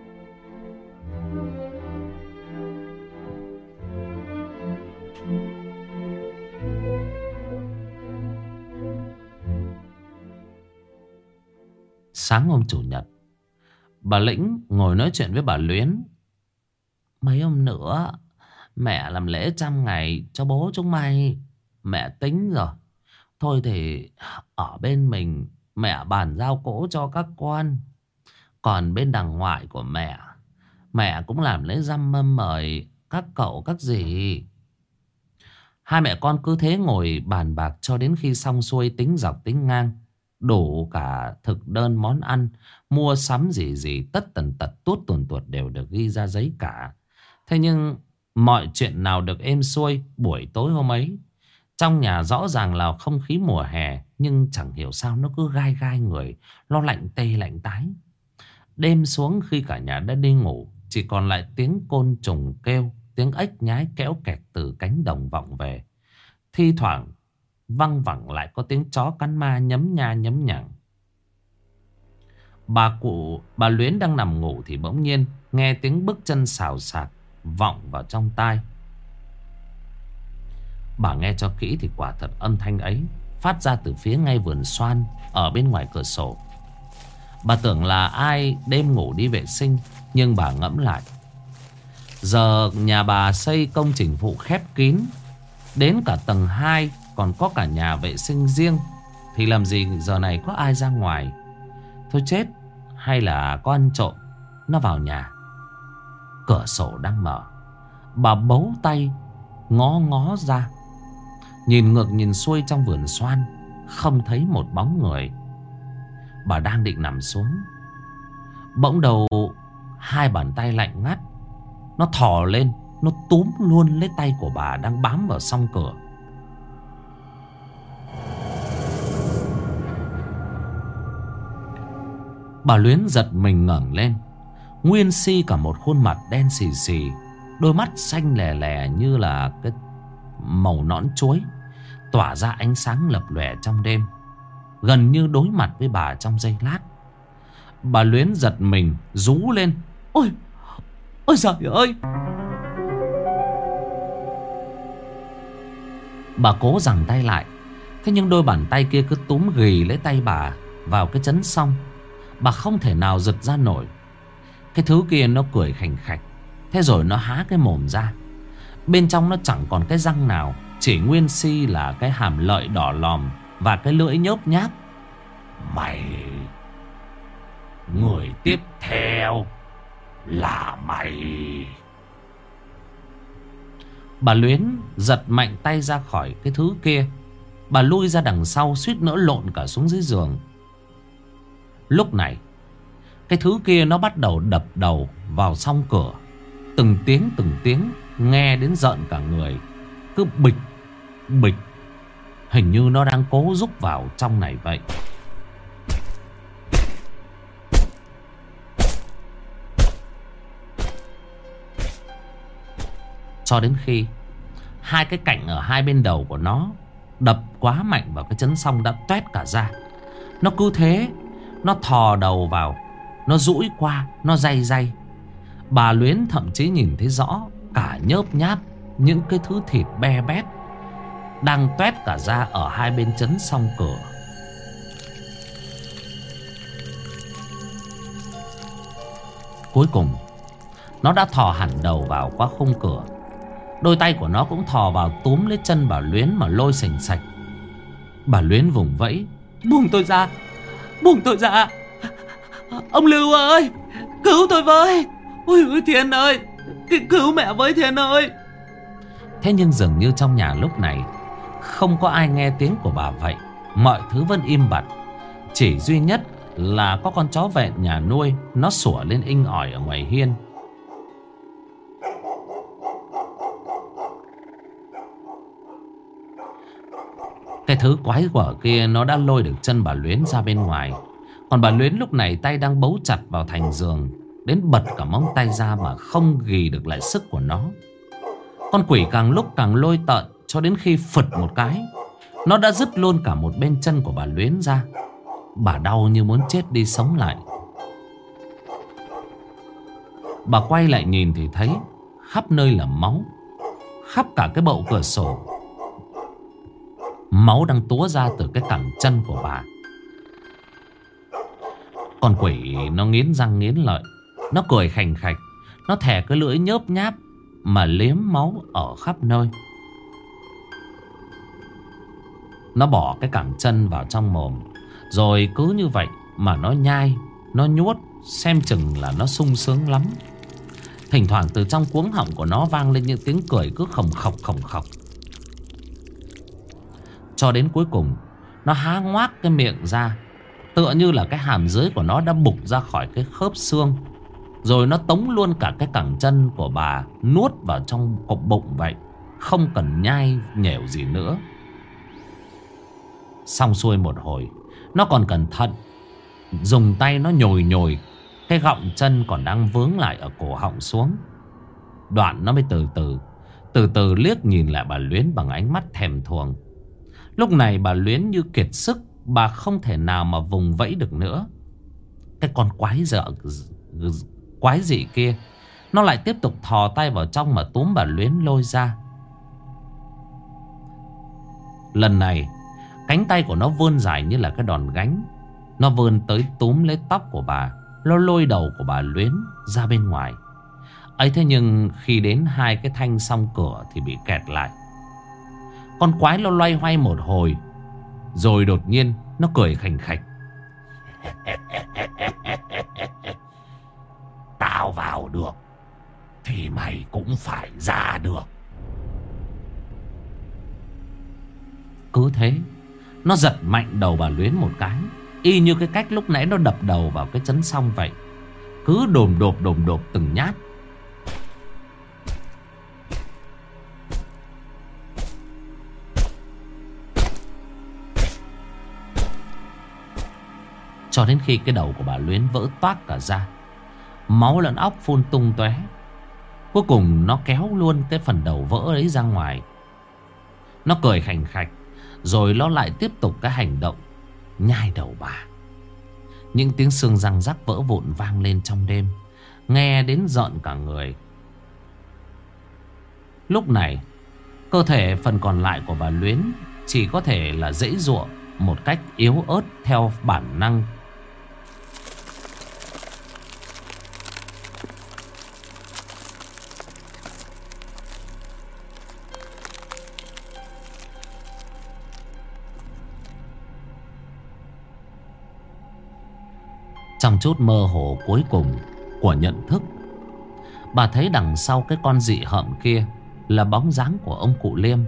Sáng hôm Chủ nhật, bà Lĩnh ngồi nói chuyện với bà Luyến. Mấy hôm nữa mẹ làm lễ 100 ngày cho bố chúng mày. Mẹ tính rồi. Thôi thì ở bên mình mẹ bàn giao cỗ cho các con. Còn bên đằng ngoại của mẹ cũng làm lễ dăm mâm mời các cậu các dì. Hai mẹ con cứ thế ngồi bàn bạc cho đến khi xong xuôi tính dọc tính ngang. Đủ cả thực đơn món ăn, mua sắm gì tất tần tật tuốt tuồn tuột đều được ghi ra giấy cả. Thế nhưng mọi chuyện nào được êm xuôi. Buổi tối hôm ấy, trong nhà rõ ràng là không khí mùa hè, nhưng chẳng hiểu sao nó cứ gai gai người, lo lạnh tê lạnh tái. Đêm xuống khi cả nhà đã đi ngủ, chỉ còn lại tiếng côn trùng kêu, tiếng ếch nhái kéo kẹt từ cánh đồng vọng về. Thi thoảng văng vẳng lại có tiếng chó cắn ma nhấm nha nhấm nhằng. Bà Luyến đang nằm ngủ thì bỗng nhiên nghe tiếng bước chân xào xạc vọng vào trong tai. Bà nghe cho kỹ thì quả thật âm thanh ấy phát ra từ phía ngay vườn xoan ở bên ngoài cửa sổ. Bà tưởng là ai đêm ngủ đi vệ sinh, nhưng bà ngẫm lại, giờ nhà bà xây công trình phụ khép kín, đến cả tầng 2 còn có cả nhà vệ sinh riêng, thì làm gì giờ này có ai ra ngoài. Thôi chết, hay là có ăn trộm nó vào nhà. Cửa sổ đang mở, bà bấu tay ngó ngó ra, nhìn ngược nhìn xuôi trong vườn xoan, không thấy một bóng người. Bà đang định nằm xuống, bỗng đầu hai bàn tay lạnh ngắt nó thò lên, nó túm luôn lấy tay của bà đang bám vào song cửa. Bà Luyến giật mình ngẩng lên. Nguyên si cả một khuôn mặt đen xì xì, đôi mắt xanh lè lè như là cái màu nõn chuối, tỏa ra ánh sáng lập lòe trong đêm, gần như đối mặt với bà trong giây lát. Bà Luyến giật mình rú lên: Ôi, ôi giời ơi! Bà cố giằng tay lại, thế nhưng đôi bàn tay kia cứ túm ghì lấy tay bà vào cái chấn song. Bà không thể nào giật ra nổi. Cái thứ kia nó cười khành khạch, thế rồi nó há cái mồm ra. Bên trong nó chẳng còn cái răng nào, chỉ nguyên si là cái hàm lợi đỏ lòm và cái lưỡi nhớp nháp. Mày, người tiếp theo là mày. Bà Luyến giật mạnh tay ra khỏi cái thứ kia. Bà lui ra đằng sau, suýt nữa lộn cả xuống dưới giường. Lúc này cái thứ kia nó bắt đầu đập đầu vào song cửa, từng tiếng nghe đến rợn cả người. Cứ bịch bịch, hình như nó đang cố rúc vào trong này vậy. Cho đến khi hai cái cạnh ở hai bên đầu của nó đập quá mạnh vào cái chấn song đã toét cả ra. Nó cứ thế, nó thò đầu vào, nó dũi qua, nó day day. Bà Luyến thậm chí nhìn thấy rõ cả nhớp nháp những cái thứ thịt be bét đang toét cả ra ở hai bên chấn song cửa. Cuối cùng nó đã thò hẳn đầu vào qua khung cửa. Đôi tay của nó cũng thò vào túm lấy chân bà Luyến mà lôi sành sạch. Bà Luyến vùng vẫy: Buông tôi ra, buông tôi ra, ông Lưu ơi, cứu tôi với. Ôi ôi Thiên ơi, cứu mẹ với Thiên ơi. Thế nhưng dường như trong nhà lúc này không có ai nghe tiếng của bà vậy. Mọi thứ vẫn im bặt. Chỉ duy nhất là có con chó vẹn nhà nuôi, nó sủa lên inh ỏi ở ngoài hiên. Cái thứ quái quở kia nó đã lôi được chân bà Luyến ra bên ngoài. Còn bà Luyến lúc này tay đang bấu chặt vào thành giường, đến bật cả móng tay ra mà không ghì được lại sức của nó. Con quỷ càng lúc càng lôi tợn, cho đến khi phật một cái, nó đã dứt luôn cả một bên chân của bà Luyến ra. Bà đau như muốn chết đi sống lại. Bà quay lại nhìn thì thấy khắp nơi là máu, khắp cả cái bậu cửa sổ. Máu đang túa ra từ cái cẳng chân của bà. Con quỷ nó nghiến răng nghiến lợi, nó cười khành khạch, nó thè cái lưỡi nhớp nháp mà liếm máu ở khắp nơi. Nó bỏ cái cẳng chân vào trong mồm, rồi cứ như vậy mà nó nhai, nó nhuốt, xem chừng là nó sung sướng lắm. Thỉnh thoảng từ trong cuống họng của nó vang lên những tiếng cười cứ khòng khọc khòng khọc. Cho đến cuối cùng nó há ngoác cái miệng ra, tựa như là cái hàm dưới của nó đã bục ra khỏi cái khớp xương. Rồi nó tống luôn cả cái cẳng chân của bà nuốt vào trong cột bụng vậy, không cần nhai nhẻo gì nữa. Xong xuôi một hồi, nó còn cẩn thận dùng tay nó nhồi nhồi cái gọng chân còn đang vướng lại ở cổ họng xuống. Đoạn nó mới từ từ liếc nhìn lại bà Luyến bằng ánh mắt thèm thuồng. Lúc này bà Luyến như kiệt sức, bà không thể nào mà vùng vẫy được nữa. Cái con quái dị kia nó lại tiếp tục thò tay vào trong mà túm bà Luyến lôi ra. Lần này cánh tay của nó vươn dài như là cái đòn gánh. Nó vươn tới túm lấy tóc của bà, nó lôi đầu của bà Luyến ra bên ngoài. Ấy thế nhưng khi đến hai cái thanh song cửa thì bị kẹt lại. Con quái nó loay hoay một hồi, rồi đột nhiên nó cười khành khạch. Tao vào được thì mày cũng phải ra được. Cứ thế nó giật mạnh đầu bà Luyến một cái, y như cái cách lúc nãy nó đập đầu vào cái chấn song vậy. Cứ đồm đột từng nhát. Cho đến khi cái đầu của bà Luyến vỡ toác cả ra. Máu lẫn óc phun tung tóe. Cuối cùng nó kéo luôn cái phần đầu vỡ ấy ra ngoài. Nó cười khành khạch, rồi nó lại tiếp tục cái hành động nhai đầu bà. Những tiếng xương răng rắc vỡ vụn vang lên trong đêm, nghe đến rợn cả người. Lúc này, cơ thể phần còn lại của bà Luyến chỉ có thể là giãy giụa một cách yếu ớt theo bản năng. Trong chút mơ hồ cuối cùng của nhận thức, bà thấy đằng sau cái con dị hợm kia là bóng dáng của ông cụ Liêm.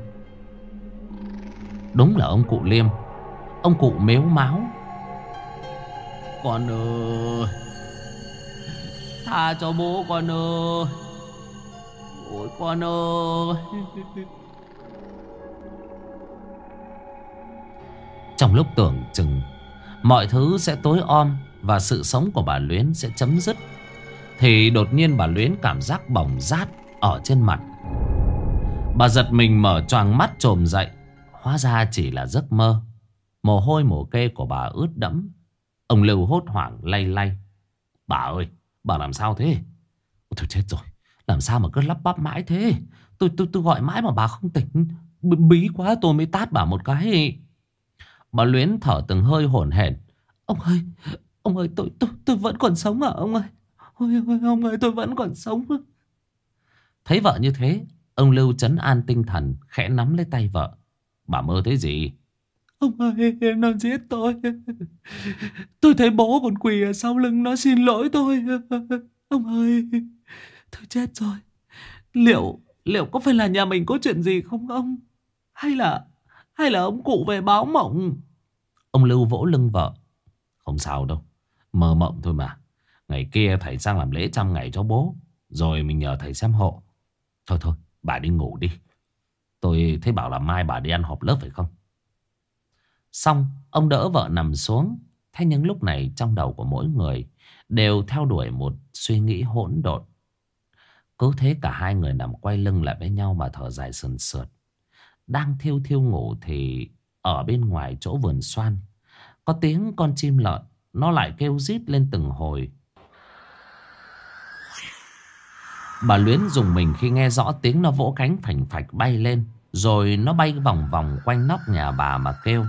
Đúng là ông cụ Liêm. Ông cụ mếu máo. Con ơi, tha cho bố con ơi. Ôi con ơi. Trong lúc tưởng chừng mọi thứ sẽ tối om và sự sống của bà Luyến sẽ chấm dứt, thì đột nhiên bà Luyến cảm giác bỏng rát ở trên mặt. Bà giật mình mở choàng mắt trồm dậy. Hóa ra chỉ là giấc mơ. Mồ hôi mồ kê của bà ướt đẫm. Ông Lưu hốt hoảng lay lay. Bà ơi, bà làm sao thế? Thôi chết rồi, làm sao mà cứ lắp bắp mãi thế? Tôi gọi mãi mà bà không tỉnh. Bí quá tôi mới tát bà một cái. Bà Luyến thở từng hơi hổn hển. Ông ơi, tôi vẫn còn sống à ông ơi? Ôi ông ơi, tôi vẫn còn sống. Thấy vợ như thế, ông Lưu trấn an tinh thần, khẽ nắm lấy tay vợ. Bà mơ thấy gì? Ông ơi, nó giết tôi. Tôi thấy bố còn quỳ ở sau lưng nó xin lỗi tôi. Ông ơi, tôi chết rồi. Liệu có phải là nhà mình có chuyện gì không ông? Hay là ông cụ về báo mộng? Ông Lưu vỗ lưng vợ. Không sao đâu, mơ mộng thôi mà. Ngày kia thầy sang làm lễ 100 ngày cho bố, rồi mình nhờ thầy xem hộ. Thôi bà đi ngủ đi. Tôi thấy bảo là mai bà đi ăn họp lớp phải không? Xong ông đỡ vợ nằm xuống. Thế nhưng lúc này trong đầu của mỗi người đều theo đuổi một suy nghĩ hỗn độn. Cứ thế cả hai người nằm quay lưng lại với nhau mà thở dài sườn sượt. Đang thiêu thiêu ngủ thì ở bên ngoài chỗ vườn xoan có tiếng con chim lợn. Nó lại kêu rít lên từng hồi. Bà Luyến dùng mình khi nghe rõ tiếng nó vỗ cánh phành phạch bay lên. Rồi nó bay vòng vòng quanh nóc nhà bà mà kêu.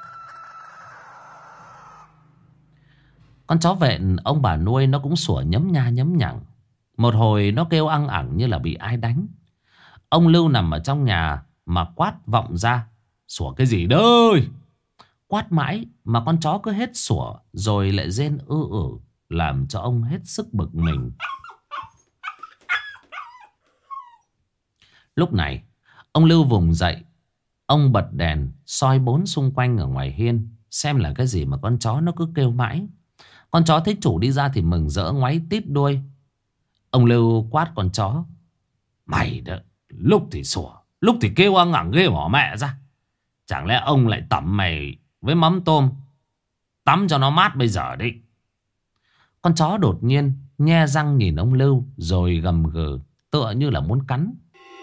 Con chó vẹn ông bà nuôi nó cũng sủa nhấm nha nhấm nhẳng. Một hồi nó kêu ăng ẳng như là bị ai đánh. Ông Lưu nằm ở trong nhà mà quát vọng ra. Sủa cái gì đấy? Quát mãi mà con chó cứ hết sủa rồi lại rên làm cho ông hết sức bực mình. Lúc này ông Lưu vùng dậy. Ông bật đèn soi bốn xung quanh ở ngoài hiên, xem là cái gì mà con chó nó cứ kêu mãi. Con chó thấy chủ đi ra thì mừng rỡ ngoáy tít đuôi. Ông Lưu quát con chó. Mày đó, lúc thì sủa, lúc thì kêu ăng ẳng ghê bỏ mẹ ra. Chẳng lẽ ông lại tẩm mày với mắm tôm, tắm cho nó mát bây giờ đi. Con chó đột nhiên nhe răng nhìn ông Lưu rồi gầm gừ, tựa như là muốn cắn.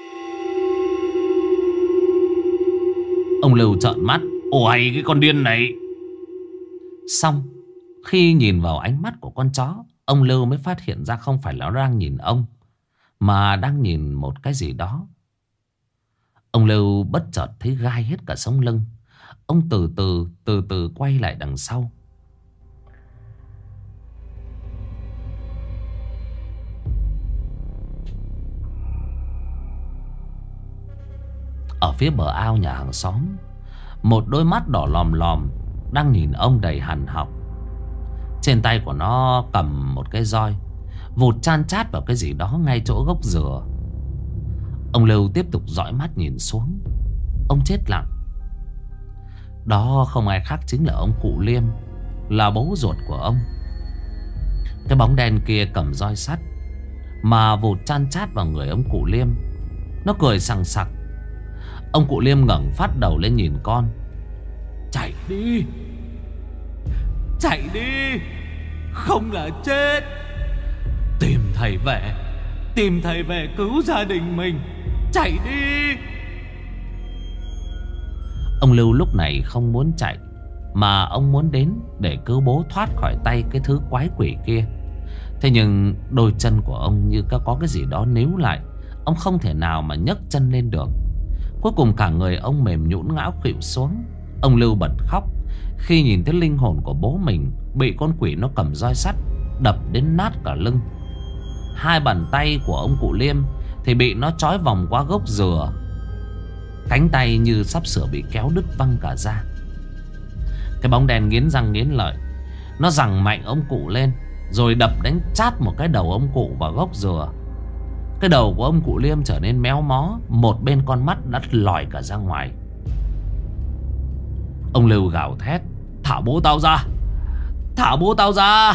Ông Lưu trợn mắt. Ôi cái con điên này. Xong khi nhìn vào ánh mắt của con chó, ông Lưu mới phát hiện ra không phải là nó đang nhìn ông, mà đang nhìn một cái gì đó. Ông Lưu bất chợt thấy gai hết cả sống lưng. Ông từ từ quay lại đằng sau. Ở phía bờ ao nhà hàng xóm, một đôi mắt đỏ lòm lòm đang nhìn ông đầy hằn học. Trên tay của nó cầm một cái roi, vụt chan chát vào cái gì đó ngay chỗ gốc dừa. Ông Lưu tiếp tục dõi mắt nhìn xuống. Ông chết lặng. Đó không ai khác chính là ông cụ Liêm, là bố ruột của ông. Cái bóng đen kia cầm roi sắt mà vụt chan chát vào người ông cụ Liêm. Nó cười sằng sặc. Ông cụ Liêm ngẩng phát đầu lên nhìn con. Chạy đi, chạy đi, không là chết. Tìm Tìm thầy về cứu gia đình mình. Chạy đi. Ông Lưu lúc này không muốn chạy, mà ông muốn đến để cứu bố thoát khỏi tay cái thứ quái quỷ kia. Thế nhưng đôi chân của ông như có cái gì đó níu lại. Ông không thể nào mà nhấc chân lên được. Cuối cùng cả người ông mềm nhũn ngã khuỵu xuống. Ông Lưu bật khóc khi nhìn thấy linh hồn của bố mình bị con quỷ nó cầm roi sắt đập đến nát cả lưng. Hai bàn tay của ông cụ Liêm thì bị nó trói vòng qua gốc dừa. Cánh tay như sắp sửa bị kéo đứt văng cả ra. Cái bóng đèn nghiến răng nghiến lợi, nó giằng mạnh ông cụ lên, rồi đập đánh chát một cái đầu ông cụ vào gốc dừa. Cái đầu của ông cụ Liêm trở nên méo mó, một bên con mắt đã lòi cả ra ngoài. Ông Lưu gào thét: Thả bố tao ra! Thả bố tao ra!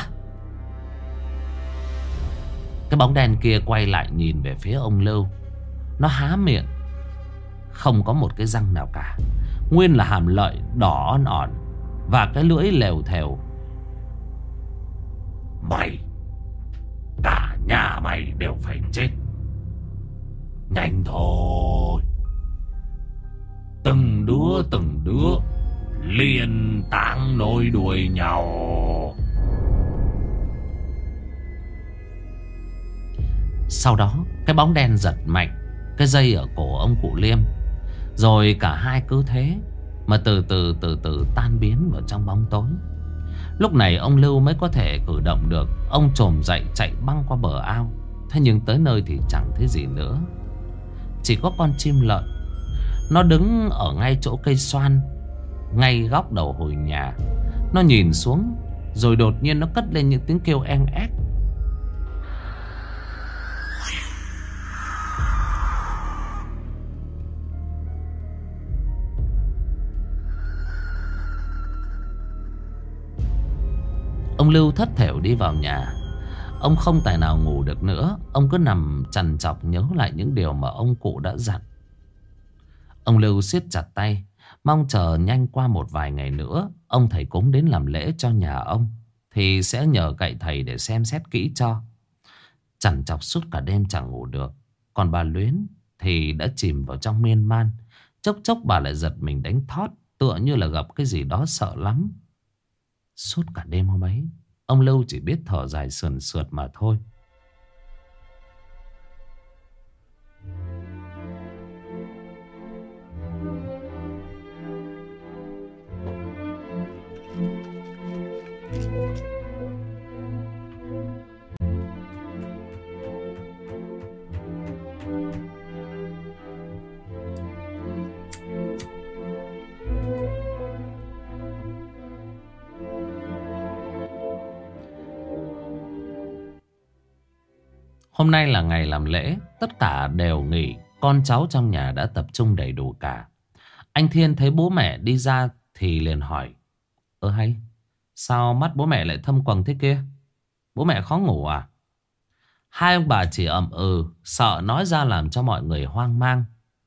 Cái bóng đen kia quay lại nhìn về phía ông Lưu. Nó há miệng, không có một cái răng nào cả, nguyên là hàm lợi đỏ on ỏn và cái lưỡi lèo thèo. Mày, cả nhà mày đều phải chết. Nhanh thôi. Từng đứa liên táng nối đuôi nhau. Sau đó cái bóng đen giật mạnh cái dây ở cổ ông cụ Liêm, rồi cả hai cứ thế mà từ từ tan biến vào trong bóng tối. Lúc này ông Lưu mới có thể cử động được. Ông chồm dậy chạy băng qua bờ ao. Thế nhưng tới nơi thì chẳng thấy gì nữa. Chỉ có con chim lợn, nó đứng ở ngay chỗ cây xoan, ngay góc đầu hồi nhà. Nó nhìn xuống, rồi đột nhiên nó cất lên những tiếng kêu en ép. Ông Lưu thất thểu đi vào nhà. Ông không tài nào ngủ được nữa. Ông cứ nằm trằn trọc nhớ lại những điều mà ông cụ đã dặn. Ông Lưu siết chặt tay, mong chờ nhanh qua một vài ngày nữa ông thầy cúng đến làm lễ cho nhà ông, thì sẽ nhờ cậy thầy để xem xét kỹ cho. Trằn trọc suốt cả đêm chẳng ngủ được. Còn bà Luyến thì đã chìm vào trong miên man. Chốc chốc bà lại giật mình đánh thót, tựa như là gặp cái gì đó sợ lắm. Suốt cả đêm hôm ấy, ông Lưu chỉ biết thở dài sườn sượt mà thôi. Hôm nay là ngày làm lễ, tất cả đều nghỉ. Con cháu trong nhà đã tập trung đầy đủ cả. Anh Thiên thấy bố mẹ đi ra thì liền hỏi: hay, sao mắt bố mẹ lại thâm quầng thế kia? Bố mẹ khó ngủ à? Hai ông bà chỉ ậm ừ, sợ nói ra làm cho mọi người hoang mang.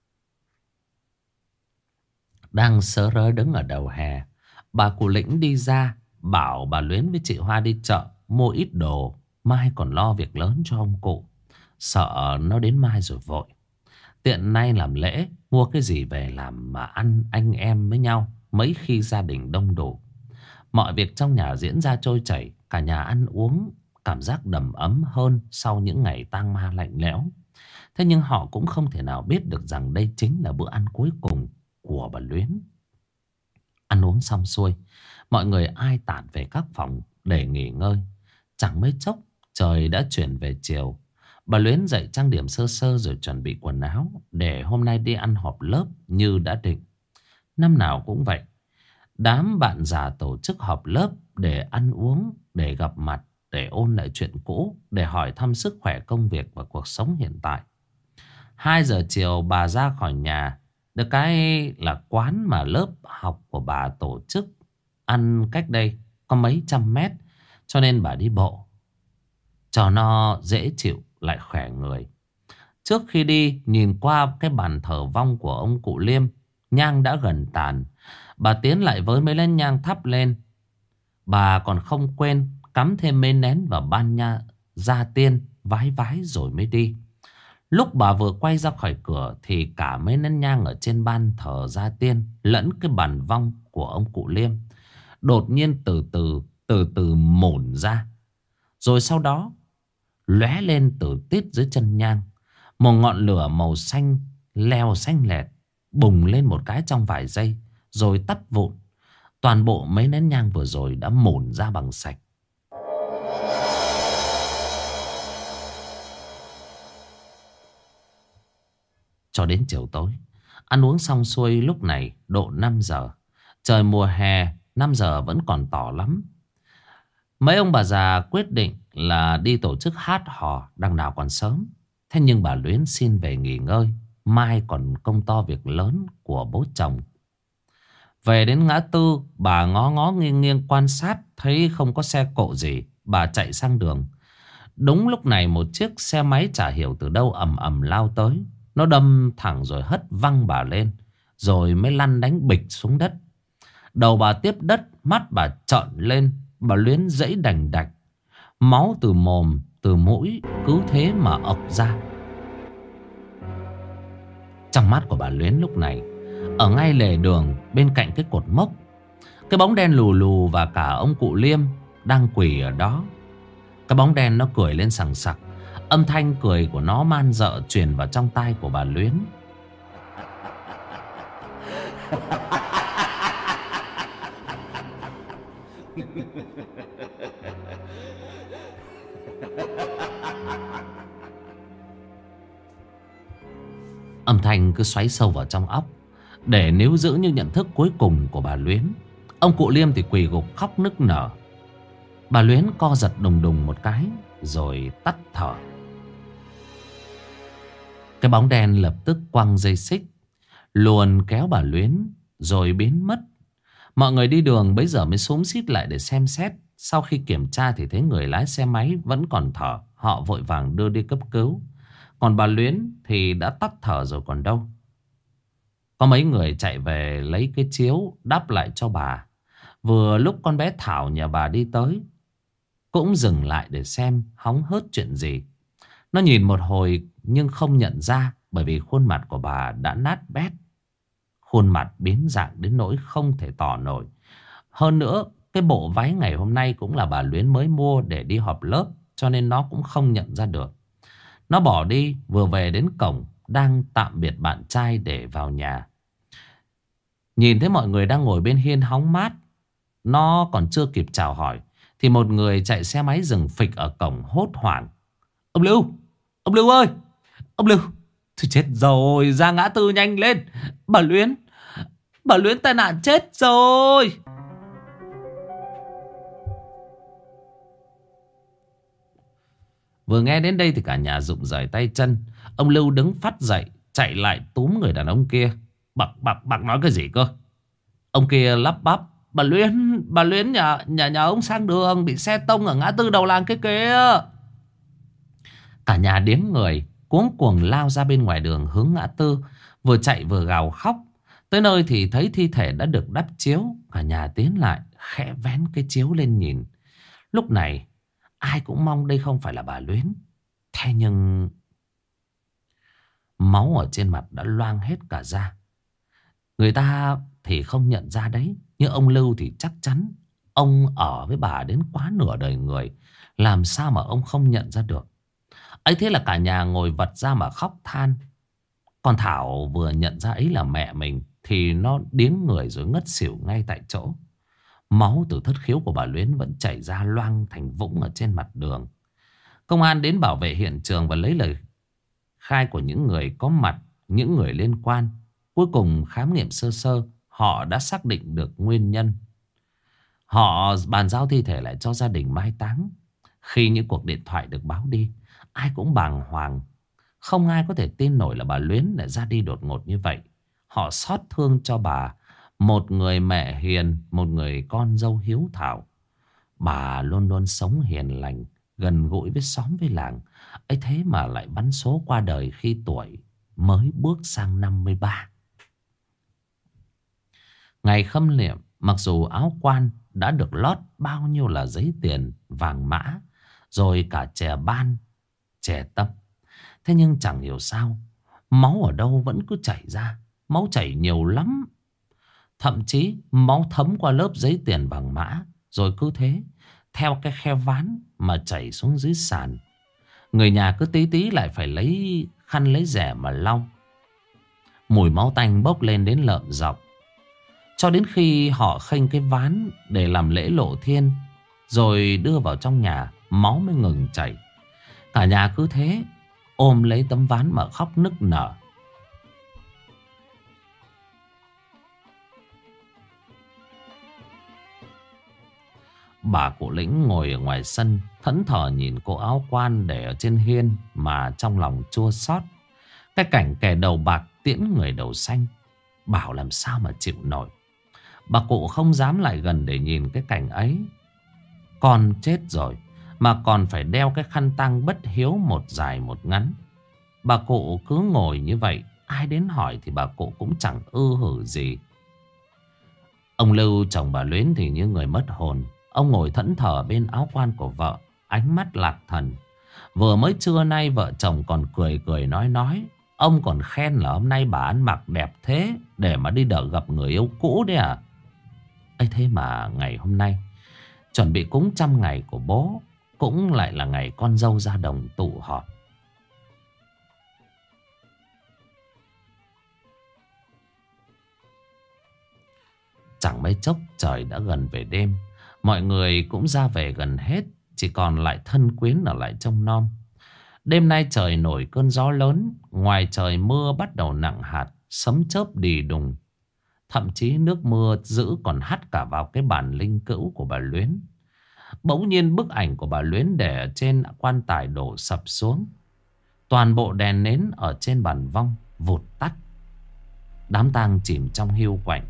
Đang sớ rớ đứng ở đầu hè, bà cụ Lĩnh đi ra bảo bà Luyến với chị Hoa đi chợ mua ít đồ, mai còn lo việc lớn cho ông cụ. Sợ nó đến mai rồi vội. Tiện nay làm lễ, mua cái gì về làm mà ăn anh em với nhau, mấy khi gia đình đông đủ. Mọi việc trong nhà diễn ra trôi chảy, cả nhà ăn uống, cảm giác đầm ấm hơn sau những ngày tang ma lạnh lẽo. Thế nhưng họ cũng không thể nào biết được rằng đây chính là bữa ăn cuối cùng của bà Luyến. Ăn uống xong xuôi, mọi người ai tản về các phòng để nghỉ ngơi. Chẳng mấy chốc trời đã chuyển về chiều. Bà Luyến dậy trang điểm sơ sơ rồi chuẩn bị quần áo để hôm nay đi ăn họp lớp như đã định. Năm nào cũng vậy, đám bạn già tổ chức họp lớp để ăn uống, để gặp mặt, để ôn lại chuyện cũ, để hỏi thăm sức khỏe, công việc và cuộc sống hiện tại. 2 giờ chiều bà ra khỏi nhà. Được cái là quán mà lớp học của bà tổ chức ăn cách đây có mấy trăm mét, cho nên bà đi bộ cho nó dễ chịu lại khỏe người. Trước khi đi, nhìn qua cái bàn thờ vong của ông cụ Liêm, nhang đã gần tàn. Bà tiến lại với mấy nén nhang thắp lên. Bà còn không quên cắm thêm mấy nén vào ban nha gia tiên vái vái rồi mới đi. Lúc bà vừa quay ra khỏi cửa thì cả mấy nén nhang ở trên ban thờ gia tiên lẫn cái bàn vong của ông cụ Liêm đột nhiên từ từ mổn ra. Rồi sau đó lóe lên từ tít dưới chân nhang. Một ngọn lửa màu xanh leo xanh lẹt bùng lên một cái trong vài giây rồi tắt vụn. Toàn bộ mấy nén nhang vừa rồi đã mổn ra bằng sạch. Cho đến chiều tối, ăn uống xong xuôi, lúc này độ 5 giờ. Trời mùa hè, 5 giờ vẫn còn tỏ lắm. Mấy ông bà già quyết định là đi tổ chức hát hò, đằng nào còn sớm. Thế nhưng bà Luyến xin về nghỉ ngơi, mai còn công to việc lớn của bố chồng. Về đến ngã tư, bà ngó ngó nghiêng nghiêng quan sát, thấy không có xe cộ gì. Bà chạy sang đường. Đúng lúc này một chiếc xe máy chả hiểu từ đâu ầm ầm lao tới. Nó đâm thẳng rồi hất văng bà lên, rồi mới lăn đánh bịch xuống đất. Đầu bà tiếp đất, mắt bà trợn lên. Bà Luyến giãy đành đạch. Máu từ mồm, từ mũi cứ thế mà ọc ra. Trong mắt của bà Luyến lúc này, ở ngay lề đường bên cạnh cái cột mốc, cái bóng đen lù lù và cả ông cụ Liêm đang quỳ ở đó. Cái bóng đen nó cười lên sằng sặc. Âm thanh cười của nó man rợ truyền vào trong tai của bà Luyến. Âm thanh cứ xoáy sâu vào trong óc, để níu giữ những nhận thức cuối cùng của bà Luyến. Ông cụ Liêm thì quỳ gục khóc nức nở. Bà Luyến co giật đùng đùng một cái rồi tắt thở. Cái bóng đen lập tức quăng dây xích, luồn kéo bà Luyến rồi biến mất. Mọi người đi đường bấy giờ mới xúm xít lại để xem xét. Sau khi kiểm tra thì thấy người lái xe máy vẫn còn thở. Họ vội vàng đưa đi cấp cứu. Còn bà Luyến thì đã tắt thở rồi còn đâu. Có mấy người chạy về lấy cái chiếu đắp lại cho bà. Vừa lúc con bé Thảo nhà bà đi tới, cũng dừng lại để xem hóng hớt chuyện gì. Nó nhìn một hồi nhưng không nhận ra, bởi vì khuôn mặt của bà đã nát bét. Khuôn mặt biến dạng đến nỗi không thể tỏ nổi. Hơn nữa, cái bộ váy ngày hôm nay cũng là bà Luyến mới mua để đi họp lớp, cho nên nó cũng không nhận ra được. Nó bỏ đi, vừa về đến cổng, đang tạm biệt bạn trai để vào nhà. Nhìn thấy mọi người đang ngồi bên hiên hóng mát, nó còn chưa kịp chào hỏi thì một người chạy xe máy dừng phịch ở cổng hốt hoảng. Ông Lưu! Ông Lưu ơi! Ông Lưu! Thôi chết rồi, ra ngã tư nhanh lên! Bà Luyến tai nạn chết rồi! Vừa nghe đến đây thì cả nhà rụng rời tay chân. Ông Lưu đứng phắt dậy, chạy lại túm người đàn ông kia. Bác nói cái gì cơ? Ông kia lắp bắp. Bà Luyến nhà ông sang đường, bị xe tông ở ngã tư đầu làng kia kìa. Cả nhà điếng người, cuống cuồng lao ra bên ngoài đường hướng ngã tư, vừa chạy vừa gào khóc. Tới nơi thì thấy thi thể đã được đắp chiếu. Cả nhà tiến lại, khẽ vén cái chiếu lên nhìn. Lúc này ai cũng mong đây không phải là bà Luyến. Thế nhưng máu ở trên mặt đã loang hết cả ra. Người ta thì không nhận ra đấy, nhưng ông Lưu thì chắc chắn. Ông ở với bà đến quá nửa đời người, làm sao mà ông không nhận ra được. Ấy thế là cả nhà ngồi vật ra mà khóc than. Còn Thảo vừa nhận ra ấy là mẹ mình thì nó điếng người rồi ngất xỉu ngay tại chỗ. Máu từ thất khiếu của bà Luyến vẫn chảy ra loang thành vũng ở trên mặt đường. Công an đến bảo vệ hiện trường và lấy lời khai của những người có mặt, những người liên quan. Cuối cùng khám nghiệm sơ sơ, họ đã xác định được nguyên nhân. Họ bàn giao thi thể lại cho gia đình mai táng. Khi những cuộc điện thoại được báo đi, ai cũng bàng hoàng. Không ai có thể tin nổi là bà Luyến lại ra đi đột ngột như vậy. Họ xót thương cho bà, một người mẹ hiền, một người con dâu hiếu thảo. Bà luôn luôn sống hiền lành, gần gũi với xóm với làng. Ấy thế mà lại bắn số qua đời khi tuổi mới bước sang 53. Ngày khâm liệm, mặc dù áo quan đã được lót bao nhiêu là giấy tiền, vàng mã, rồi cả chè ban, chè tâm. Thế nhưng chẳng hiểu sao máu ở đâu vẫn cứ chảy ra. Máu chảy nhiều lắm. Thậm chí máu thấm qua lớp giấy tiền vàng mã, rồi cứ thế theo cái khe ván mà chảy xuống dưới sàn. Người nhà cứ tí tí lại phải lấy khăn lấy rẻ mà lau. Mùi máu tanh bốc lên đến lợm giọng. Cho đến khi họ khênh cái ván để làm lễ lộ thiên, rồi đưa vào trong nhà, máu mới ngừng chảy. Cả nhà cứ thế ôm lấy tấm ván mà khóc nức nở. Bà cụ Lĩnh ngồi ở ngoài sân thẫn thờ nhìn cô áo quan để ở trên hiên mà trong lòng chua xót. Cái cảnh kẻ đầu bạc tiễn người đầu xanh, bảo làm sao mà chịu nổi. Bà cụ không dám lại gần để nhìn cái cảnh ấy. Con chết rồi mà còn phải đeo cái khăn tang bất hiếu một dài một ngắn. Bà cụ cứ ngồi như vậy, ai đến hỏi thì bà cụ cũng chẳng ư hử gì. Ông Lưu chồng bà Luyến thì như người mất hồn. Ông ngồi thẫn thờ bên áo quan của vợ, ánh mắt lạc thần. Vừa mới trưa nay vợ chồng còn cười cười nói. Ông còn khen là hôm nay bà ăn mặc đẹp thế, để mà đi đỡ gặp người yêu cũ đấy à. ấy thế mà ngày hôm nay chuẩn bị cúng 100 ngày của bố, cũng lại là ngày con dâu ra đồng tụ họp. Chẳng mấy chốc trời đã gần về đêm. Mọi người cũng ra về gần hết, chỉ còn lại thân quyến ở lại trông nom. Đêm nay trời nổi cơn gió lớn. Ngoài trời mưa bắt đầu nặng hạt, sấm chớp đì đùng. Thậm chí nước mưa dữ còn hắt cả vào cái bàn linh cữu của bà Luyến. Bỗng nhiên bức ảnh của bà Luyến để ở trên quan tài đổ sập xuống. Toàn bộ đèn nến ở trên bàn vong vụt tắt. Đám tang chìm trong hiu quạnh.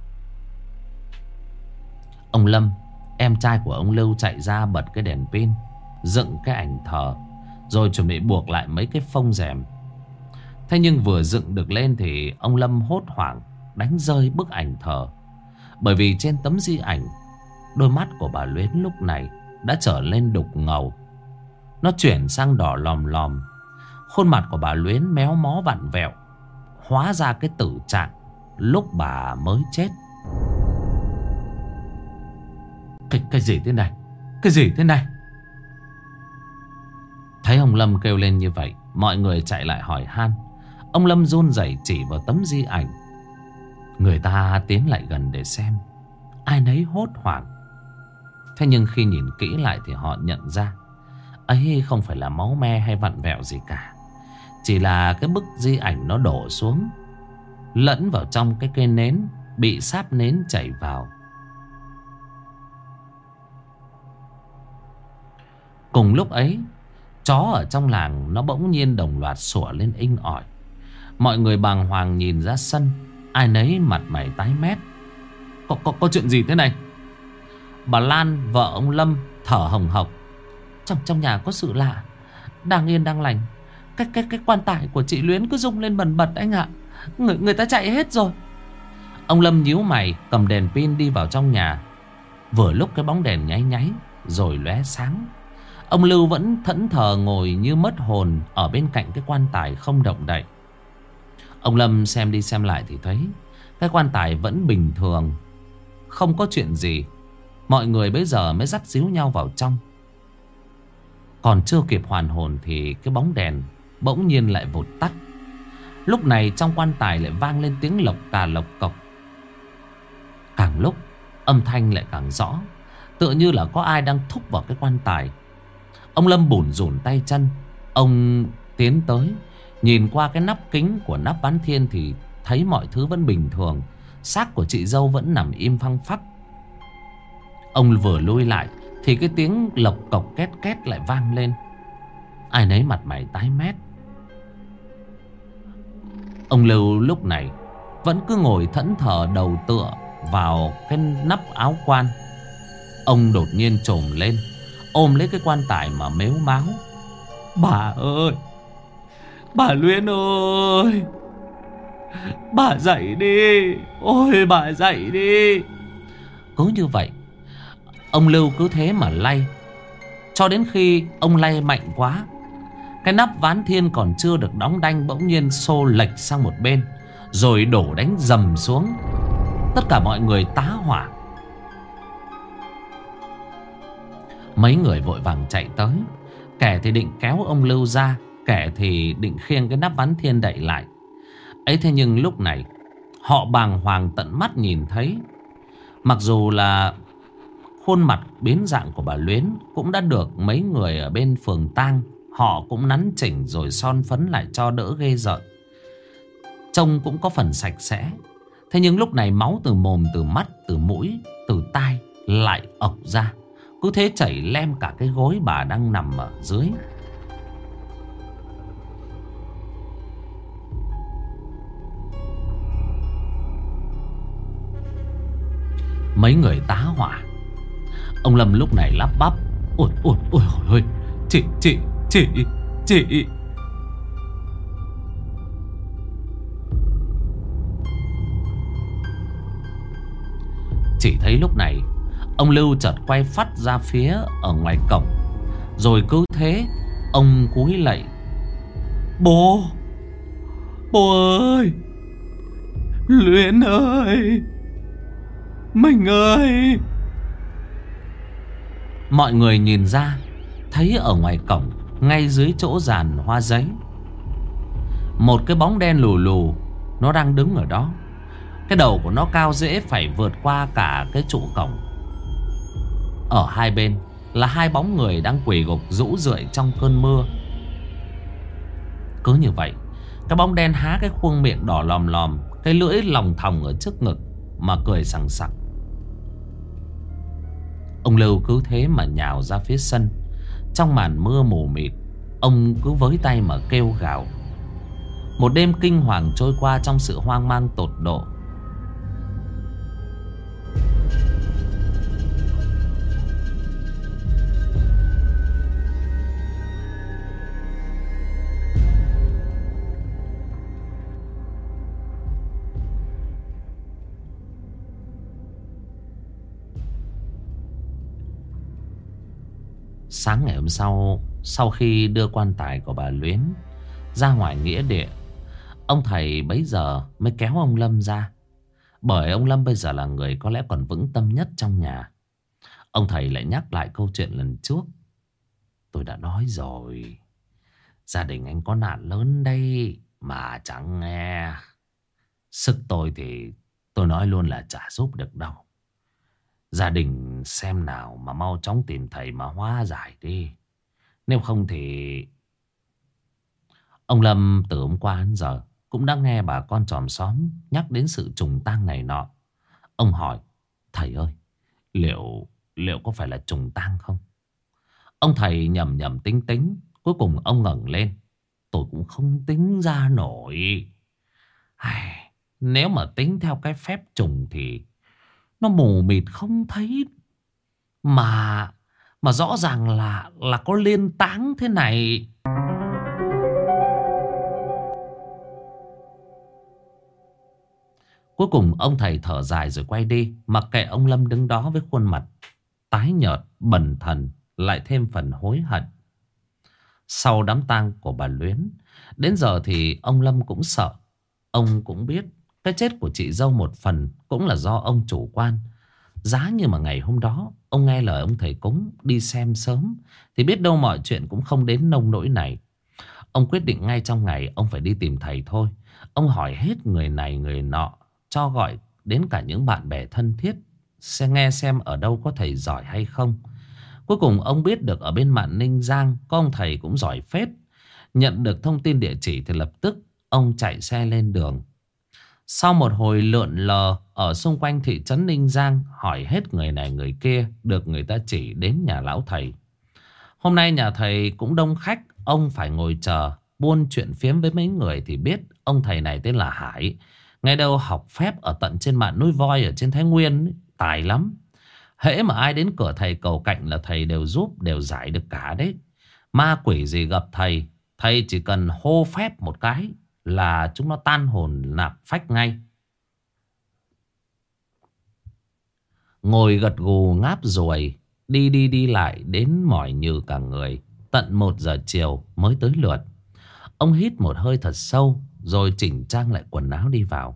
Ông Lâm, em trai của ông Lưu, chạy ra bật cái đèn pin, dựng cái ảnh thờ, rồi chuẩn bị buộc lại mấy cái phông rèm. Thế nhưng vừa dựng được lên thì ông Lâm hốt hoảng đánh rơi bức ảnh thờ. Bởi vì trên tấm di ảnh, đôi mắt của bà Luyến lúc này đã trở lên đục ngầu. Nó chuyển sang đỏ lòm lòm. Khuôn mặt của bà Luyến méo mó vặn vẹo, hóa ra cái tử trạng lúc bà mới chết. Cái gì thế này? Cái gì thế này? Thấy ông Lâm kêu lên như vậy, mọi người chạy lại hỏi han. Ông Lâm run rẩy chỉ vào tấm di ảnh. Người ta tiến lại gần để xem, ai nấy hốt hoảng. Thế nhưng khi nhìn kỹ lại thì họ nhận ra ấy không phải là máu me hay vặn vẹo gì cả. Chỉ là cái bức di ảnh nó đổ xuống, lẫn vào trong cái cây nến, bị sáp nến chảy vào. Cùng lúc ấy, chó ở trong làng nó bỗng nhiên đồng loạt sủa lên inh ỏi. Mọi người bàng hoàng nhìn ra sân, ai nấy mặt mày tái mét. Có chuyện gì thế này? Bà Lan, vợ ông Lâm, thở hồng hộc. Trong nhà có sự lạ. Đang yên đang lành, cái quan tài của chị Luyến cứ rung lên bần bật anh ạ. Người ta chạy hết rồi. Ông Lâm nhíu mày, cầm đèn pin đi vào trong nhà. Vừa lúc cái bóng đèn nháy nháy rồi lóe sáng. Ông Lưu vẫn thẫn thờ ngồi như mất hồn ở bên cạnh cái quan tài không động đậy. Ông Lâm xem đi xem lại thì thấy cái quan tài vẫn bình thường, không có chuyện gì. Mọi người bây giờ mới dắt díu nhau vào trong. Còn chưa kịp hoàn hồn thì cái bóng đèn bỗng nhiên lại vụt tắt. Lúc này trong quan tài lại vang lên tiếng lộc cà lộc cộc. Càng lúc âm thanh lại càng rõ, tựa như là có ai đang thúc vào cái quan tài. Ông Lâm bủn rủn tay chân. Ông tiến tới, nhìn qua cái nắp kính của nắp ván thiên thì thấy mọi thứ vẫn bình thường. Xác của chị dâu vẫn nằm im phăng phắc. Ông vừa lui lại thì cái tiếng lộc cộc két két lại vang lên. Ai nấy mặt mày tái mét. Ông Lưu lúc này vẫn cứ ngồi thẫn thờ đầu tựa vào cái nắp áo quan. Ông đột nhiên trồm lên, ôm lấy cái quan tài mà mếu máo. Bà ơi, bà Luyến ơi, bà dậy đi. Ôi bà dậy đi. Cứ như vậy ông Lưu cứ thế mà lay, cho đến khi ông lay mạnh quá Cái nắp ván thiên còn chưa được đóng đanh bỗng nhiên xô lệch sang một bên, rồi đổ đánh dầm xuống. Tất cả mọi người tá hỏa. Mấy người vội vàng chạy tới. Kẻ thì định kéo ông Lưu ra, kẻ thì định khiêng cái nắp ván thiên đậy lại. Ấy thế nhưng lúc này họ bàng hoàng tận mắt nhìn thấy, mặc dù là khuôn mặt biến dạng của bà Luyến cũng đã được mấy người ở bên phường tang họ cũng nắn chỉnh rồi son phấn lại cho đỡ ghê rợn, trông cũng có phần sạch sẽ. Thế nhưng lúc này máu từ mồm, từ mắt, từ mũi, từ tai lại ọc ra, cứ thế chảy lem cả cái gối bà đang nằm ở dưới. Mấy người tá hỏa. Ông Lâm lúc này lắp bắp: ôi ôi ôi ôi, chị. Chỉ thấy lúc này ông Lưu chợt quay phắt ra phía ở ngoài cổng, rồi cứ thế ông cúi lạy: Bố ơi, Luyến ơi, mình ơi. Mọi người nhìn ra, thấy ở ngoài cổng, ngay dưới chỗ giàn hoa giấy, một cái bóng đen lù lù nó đang đứng ở đó. Cái đầu của nó cao dễ phải vượt qua cả cái trụ cổng. Ở hai bên là hai bóng người đang quỳ gục rũ rượi trong cơn mưa. Cứ như vậy, cái bóng đen há cái khuôn miệng đỏ lòm lòm, cái lưỡi lòng thòng ở trước ngực mà cười sằng sặc. Ông Lưu cứ thế mà nhào ra phía sân. Trong màn mưa mù mịt, ông cứ với tay mà kêu gào. Một đêm kinh hoàng trôi qua trong sự hoang mang tột độ. Sáng ngày hôm sau, sau khi đưa quan tài của bà Luyến ra ngoài nghĩa địa, ông thầy bấy giờ mới kéo ông Lâm ra. Bởi ông Lâm bây giờ là người có lẽ còn vững tâm nhất trong nhà. Ông thầy lại nhắc lại câu chuyện lần trước. Tôi đã nói rồi, gia đình anh có nạn lớn đây mà chẳng nghe. Sức tôi thì tôi nói luôn là chả giúp được đâu. Gia đình xem nào mà mau chóng tìm thầy mà hóa giải đi. Nếu không thì... Ông Lâm từ hôm qua đến giờ cũng đã nghe bà con chòm xóm nhắc đến sự trùng tang này nọ. Ông hỏi: Thầy ơi, liệu có phải là trùng tang không? Ông thầy nhầm nhầm tính tính. Cuối cùng ông ngẩng lên: Tôi cũng không tính ra nổi. Nếu mà tính theo cái phép trùng thì nó mù mịt không thấy. Mà rõ ràng là có liên táng thế này. Cuối cùng ông thầy thở dài rồi quay đi, mặc kệ ông Lâm đứng đó với khuôn mặt tái nhợt, bần thần, lại thêm phần hối hận. Sau đám tang của bà Luyến, đến giờ thì ông Lâm cũng sợ. Ông cũng biết cái chết của chị dâu một phần cũng là do ông chủ quan. Giá như mà ngày hôm đó ông nghe lời ông thầy cúng đi xem sớm thì biết đâu mọi chuyện cũng không đến nông nỗi này. Ông quyết định ngay trong ngày ông phải đi tìm thầy thôi. Ông hỏi hết người này người nọ, cho gọi đến cả những bạn bè thân thiết, sẽ nghe xem ở đâu có thầy giỏi hay không. Cuối cùng ông biết được ở bên Mạn Ninh Giang có ông thầy cũng giỏi phết. Nhận được thông tin địa chỉ thì lập tức ông chạy xe lên đường. Sau một hồi lượn lờ ở xung quanh thị trấn Ninh Giang, hỏi hết người này người kia, được người ta chỉ đến nhà lão thầy. Hôm nay nhà thầy cũng đông khách, ông phải ngồi chờ. Buôn chuyện phiếm với mấy người thì biết ông thầy này tên là Hải. Ngày đầu học phép ở tận trên mạn núi voi ở trên Thái Nguyên, tài lắm. Hễ mà ai đến cửa thầy cầu cạnh là thầy đều giúp, đều giải được cả đấy. Ma quỷ gì gặp thầy, thầy chỉ cần hô phép một cái là chúng nó tan hồn nạp phách ngay. Ngồi gật gù ngáp ruồi, đi lại đến mỏi như cả người. Tận 1 giờ chiều mới tới lượt. Ông hít một hơi thật sâu rồi chỉnh trang lại quần áo đi vào.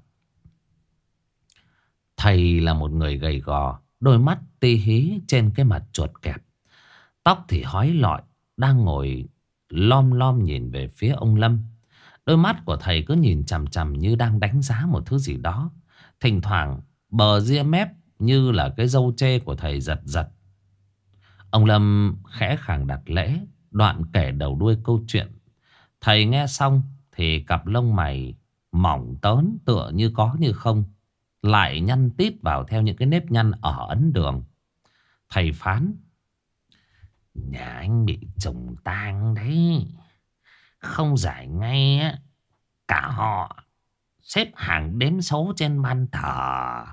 Thầy là một người gầy gò, đôi mắt ti hí trên cái mặt chuột kẹp. Tóc thì hói lọi, đang ngồi lom lom nhìn về phía ông Lâm. Đôi mắt của thầy cứ nhìn chằm chằm như đang đánh giá một thứ gì đó. Thỉnh thoảng bờ ria mép như là cái râu trê của thầy giật giật. Ông Lâm khẽ khàng đặt lễ, đoạn kể đầu đuôi câu chuyện. Thầy nghe xong thì cặp lông mày mỏng tớn tựa như có như không lại nhăn tít vào theo những cái nếp nhăn ở ấn đường. Thầy phán: nhà anh bị trùng tang đấy. Không giải ngay á, cả họ xếp hàng đếm số trên ban thờ.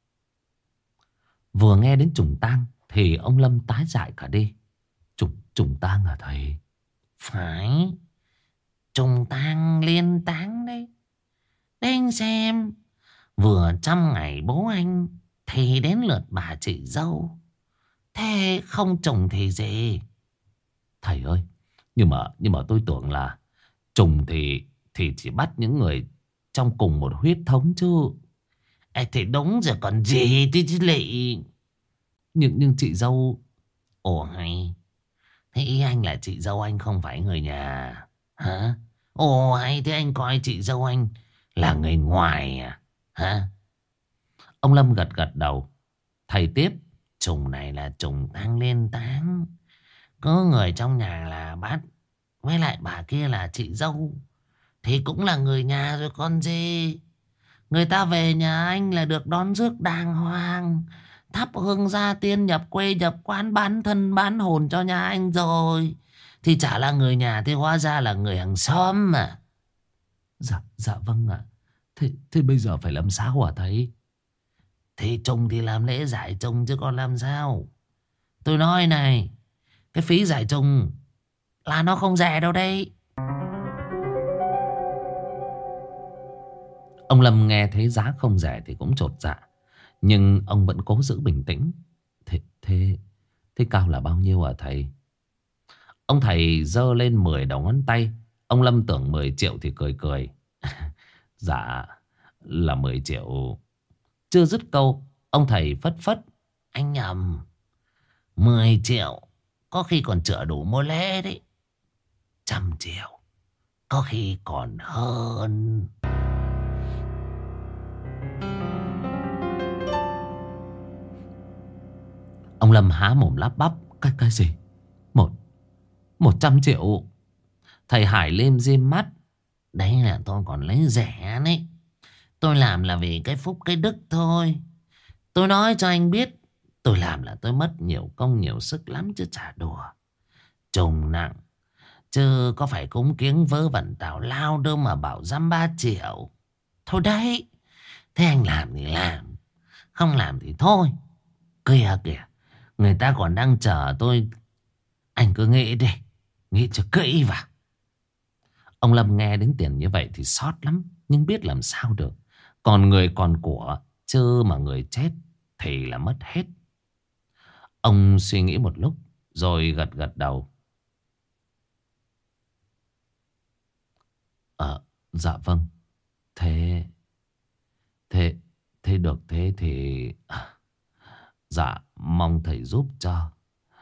Vừa nghe đến trùng tang thì ông Lâm tái dại cả đi. Trùng tang à thầy? Phải, trùng tang liên táng đấy. Để anh xem, vừa 100 ngày bố anh thì đến lượt bà chị dâu. Thế không trùng thì gì? Thầy ơi, nhưng mà tôi tưởng là trùng thì chỉ bắt những người trong cùng một huyết thống chứ. Thì đúng rồi còn gì chứ lị. Nhưng chị dâu... Ồ hay, thế ý anh là chị dâu anh không phải người nhà hả? Ồ hay, thế anh coi chị dâu anh là người ngoài à hả? Ông Lâm gật gật đầu. Thầy tiếp: trùng này là trùng tang liên táng. Có người trong nhà là bác, với lại bà kia là chị dâu, thì cũng là người nhà rồi con gì. Người ta về nhà anh là được đón rước đàng hoàng, thắp hương gia tiên, nhập quê nhập quán, bán thân bán hồn cho nhà anh rồi. Thì chả là người nhà, thì hóa ra là người hàng xóm mà. Dạ vâng ạ. Thế bây giờ phải làm sao hả thầy? Thì trùng thì làm lễ giải trùng chứ còn làm sao. Tôi nói này, cái phí giải trùng là nó không rẻ đâu đấy. Ông Lâm nghe thấy giá không rẻ thì cũng chột dạ, nhưng ông vẫn cố giữ bình tĩnh. Thế cao là bao nhiêu hả thầy? Ông thầy giơ lên 10 đầu ngón tay. Ông Lâm tưởng 10 triệu thì cười cười. Dạ là 10 triệu. Chưa dứt câu, ông thầy phất phất: anh nhầm, 10 triệu có khi còn chữa đủ mua lễ đấy. 100 triệu có khi còn hơn. Ông Lâm há mồm lắp bắp: Cái gì? 100 triệu? Thầy Hải lim dim mắt: đấy là tôi còn lấy rẻ đấy. Tôi làm là vì cái phúc cái đức thôi. Tôi nói cho anh biết, tôi làm là tôi mất nhiều công nhiều sức lắm chứ chả đùa. Trùng nặng, chứ có phải cúng kiếng vớ vẩn tào lao đâu mà bảo dăm 3 triệu. Thôi đấy, thế anh làm thì làm, không làm thì thôi. Kìa kìa, người ta còn đang chờ tôi. Anh cứ nghĩ đi, nghĩ cho kỹ vào. Ông Lâm nghe đến tiền như vậy thì xót lắm, nhưng biết làm sao được. Còn người còn của, chứ mà người chết thì là mất hết. Ông suy nghĩ một lúc rồi gật gật đầu. Dạ vâng. Thế được thế thì... Dạ mong thầy giúp cho.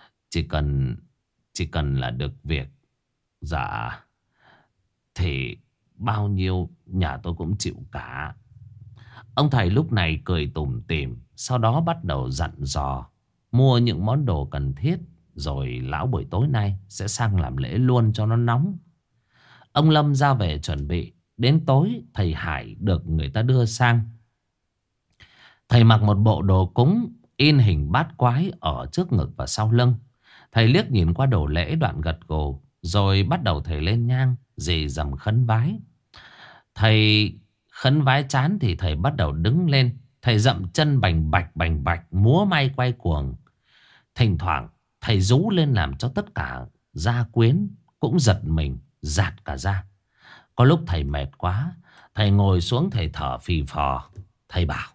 Chỉ cần là được việc. Dạ thì bao nhiêu nhà tôi cũng chịu cả. Ông thầy lúc này cười tủm tỉm, sau đó bắt đầu dặn dò mua những món đồ cần thiết, rồi lão buổi tối nay sẽ sang làm lễ luôn cho nó nóng. Ông Lâm ra về chuẩn bị. Đến tối thầy Hải được người ta đưa sang. Thầy mặc một bộ đồ cúng in hình bát quái ở trước ngực và sau lưng. Thầy liếc nhìn qua đồ lễ đoạn gật gù, rồi bắt đầu thầy lên nhang rì rầm khấn vái. Thầy khấn vái chán thì thầy bắt đầu đứng lên. Thầy dậm chân bành bạch múa may quay cuồng. Thỉnh thoảng thầy rú lên làm cho tất cả gia quyến cũng giật mình giạt cả ra. Có lúc thầy mệt quá, thầy ngồi xuống thầy thở phì phò. Thầy bảo: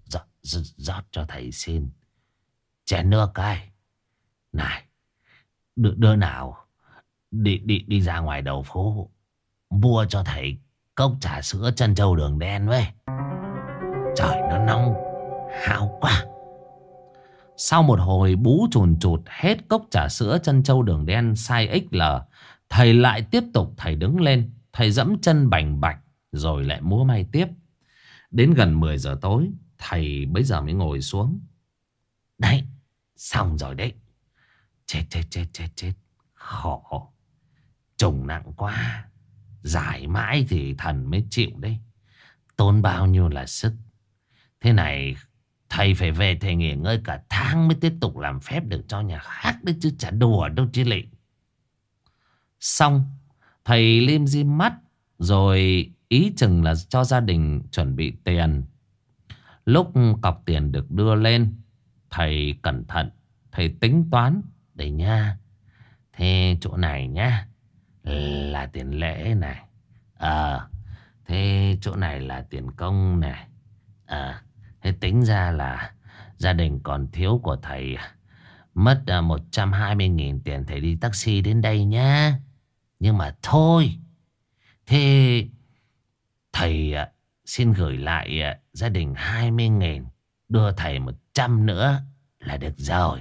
rót cho thầy xin chén nước cái. Này, Đứa nào đi ra ngoài đầu phố mua cho thầy cốc trà sữa trân châu đường đen với. Trời nó nóng hao quá. Sau một hồi bú chùn chụt hết cốc trà sữa trân châu đường đen size XL, thầy lại tiếp tục. Thầy đứng lên, thầy dẫm chân bành bạch rồi lại múa may tiếp. Đến gần 10 giờ tối, thầy bấy giờ mới ngồi xuống. Đấy, xong rồi đấy. Chết. Khổ. Trùng nặng quá. Giải mãi thì thần mới chịu đấy. Tốn bao nhiêu là sức. Thế này thầy phải về thầy nghỉ ngơi cả tháng mới tiếp tục làm phép được cho nhà khác đấy chứ chả đùa đâu chứ lị. Xong, thầy lim dim mắt rồi ý chừng là cho gia đình chuẩn bị tiền. Lúc cọc tiền được đưa lên, thầy cẩn thận, thầy tính toán. Đây nha, thế chỗ này nhá là tiền lễ này. Thế chỗ này là tiền công này. Thế tính ra là gia đình còn thiếu của thầy mất 120.000 tiền thầy đi taxi đến đây nhá. Nhưng mà thôi, thế thầy xin gửi lại gia đình 20.000, đưa thầy 100 nữa là được rồi.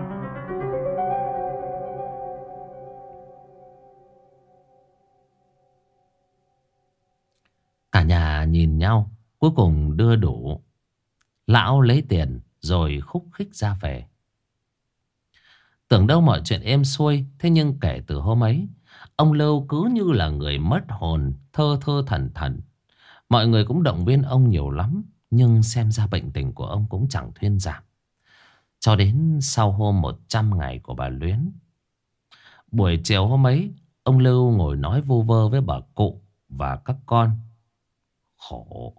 Cả nhà nhìn nhau, cuối cùng đưa đủ. Lão lấy tiền rồi khúc khích ra về. Tưởng đâu mọi chuyện êm xuôi. Thế nhưng kể từ hôm ấy, ông Lưu cứ như là người mất hồn, thơ thơ thẩn thẩn. Mọi người cũng động viên ông nhiều lắm, nhưng xem ra bệnh tình của ông cũng chẳng thuyên giảm. Cho đến sau hôm 100 ngày của bà Luyến. Buổi chiều hôm ấy, ông Lưu ngồi nói vu vơ với bà cụ và các con. Khổ.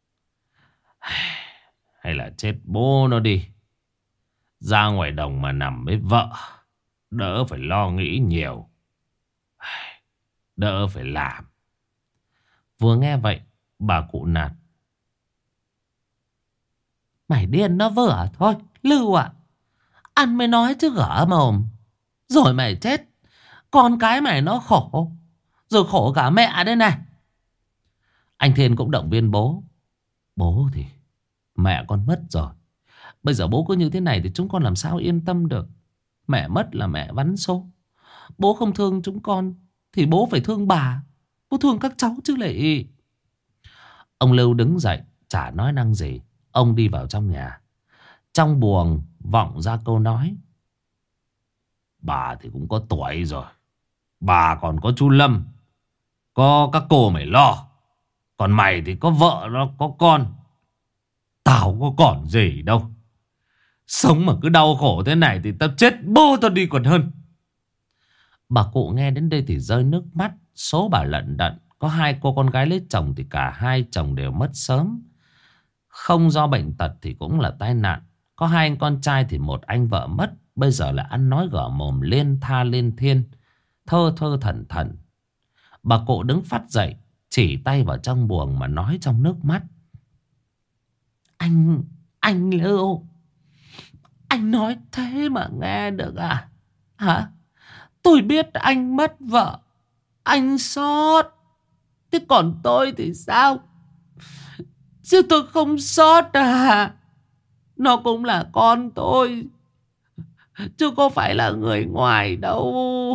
Hay là chết bố nó đi. Ra ngoài đồng mà nằm với vợ, đỡ phải lo nghĩ nhiều, đỡ phải làm. Vừa nghe vậy, bà cụ nạt. Mày điên nó vừa thôi Lưu ạ. Ăn mới nói chứ gở mồm. Rồi mày chết, con cái mày nó khổ, rồi khổ cả mẹ đây này. Anh Thiên cũng động viên bố. Bố thì mẹ con mất rồi, bây giờ bố cứ như thế này thì chúng con làm sao yên tâm được. Mẹ mất là mẹ vắn số. Bố không thương chúng con thì bố phải thương bà. Bố thương các cháu chứ lệ. Ông Lưu đứng dậy, chả nói năng gì. Ông đi vào trong nhà. Trong buồng vọng ra câu nói. Bà thì cũng có tuổi rồi. Bà còn có chú Lâm, có các cô mày lo. Còn mày thì có vợ nó, có con. Tao có còn gì đâu. Sống mà cứ đau khổ thế này thì tao chết bố tao đi còn hơn. Bà cụ nghe đến đây thì rơi nước mắt. Số bà lận đận. Có 2 cô con gái lấy chồng thì cả 2 chồng đều mất sớm. Không do bệnh tật thì cũng là tai nạn. Có 2 anh con trai thì 1 anh vợ mất. Bây giờ là ăn nói gở mồm lên tha lên thiên, thơ thơ thẩn thẩn. Bà cụ đứng phắt dậy, chỉ tay vào trong buồng mà nói trong nước mắt. Anh Lưu, anh nói thế mà nghe được à? Hả? Tôi biết anh mất vợ, anh xót. Thế còn tôi thì sao? Chứ tôi không xót à? Nó cũng là con tôi, chứ có phải là người ngoài đâu.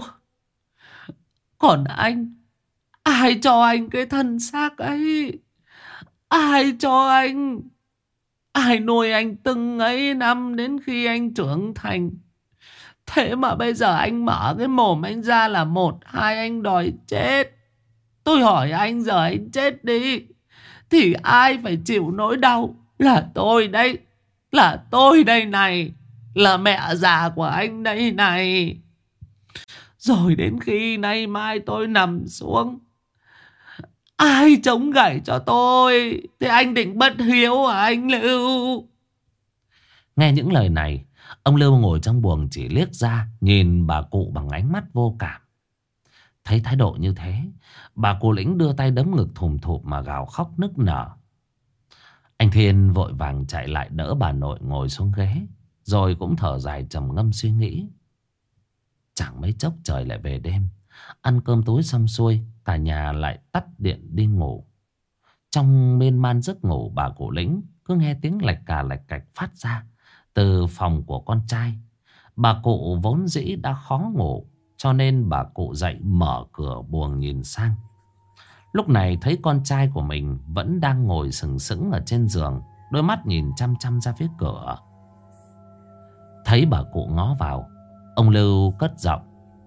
Còn anh, ai cho anh cái thân xác ấy? Ai cho anh? Ai nuôi anh từng ấy năm đến khi anh trưởng thành? Thế mà bây giờ anh mở cái mồm anh ra là 1, 2 anh đòi chết. Tôi hỏi anh, giờ anh chết đi thì ai phải chịu nỗi đau? Là tôi đây. Là tôi đây này. Là mẹ già của anh đây này. Rồi đến khi nay mai tôi nằm xuống, ai chống gậy cho tôi? Thế anh định bất hiếu à anh Lưu? Nghe những lời này, ông Lưu ngồi trong buồng chỉ liếc ra, nhìn bà cụ bằng ánh mắt vô cảm. Thấy thái độ như thế, bà cụ Lĩnh đưa tay đấm ngực thùm thụp mà gào khóc nức nở. Anh Thiên vội vàng chạy lại đỡ bà nội ngồi xuống ghế, rồi cũng thở dài trầm ngâm suy nghĩ. Chẳng mấy chốc trời lại về đêm. Ăn cơm tối xong xuôi, cả nhà lại tắt điện đi ngủ. Trong miên man giấc ngủ, bà cụ Lĩnh cứ nghe tiếng lạch cà lạch cạch phát ra từ phòng của con trai. Bà cụ vốn dĩ đã khó ngủ, cho nên bà cụ dậy mở cửa buồng nhìn sang. Lúc này thấy con trai của mình vẫn đang ngồi sừng sững ở trên giường, đôi mắt nhìn chăm chăm ra phía cửa. Thấy bà cụ ngó vào, ông Lưu cất giọng: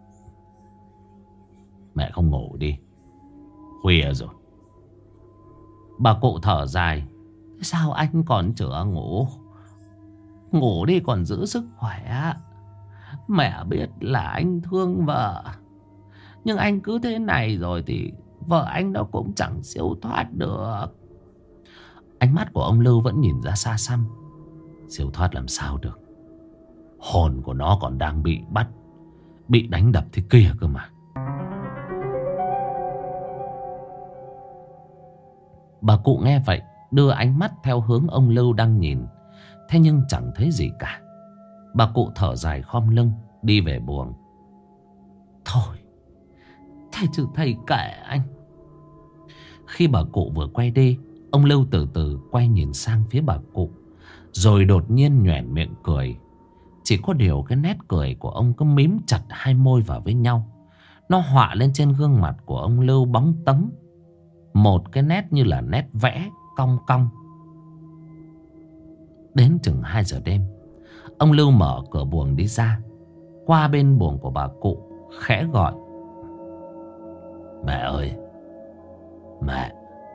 "Mẹ không ngủ đi, khuya rồi." Bà cụ thở dài: "Sao anh còn chưa ngủ? Ngủ đi còn giữ sức khỏe. Mẹ biết là anh thương vợ, nhưng anh cứ thế này rồi thì vợ anh nó cũng chẳng siêu thoát được." Ánh mắt của ông Lưu vẫn nhìn ra xa xăm. Siêu thoát làm sao được? Hồn của nó còn đang bị bắt, bị đánh đập thế kia cơ mà. Bà cụ nghe vậy, đưa ánh mắt theo hướng ông Lưu đang nhìn. Thế nhưng chẳng thấy gì cả. Bà cụ thở dài khom lưng đi về buồng. "Thôi, thế chứ thầy kệ anh." Khi bà cụ vừa quay đi, ông Lưu từ từ quay nhìn sang phía bà cụ, rồi đột nhiên nhoẻn miệng cười. Chỉ có điều cái nét cười của ông cứ mím chặt hai môi vào với nhau. Nó họa lên trên gương mặt của ông Lưu bóng tấm, một cái nét như là nét vẽ cong cong. Đến chừng 2 giờ đêm, ông Lưu mở cửa buồng đi ra, qua bên buồng của bà cụ, khẽ gọi: "Mẹ ơi, mẹ."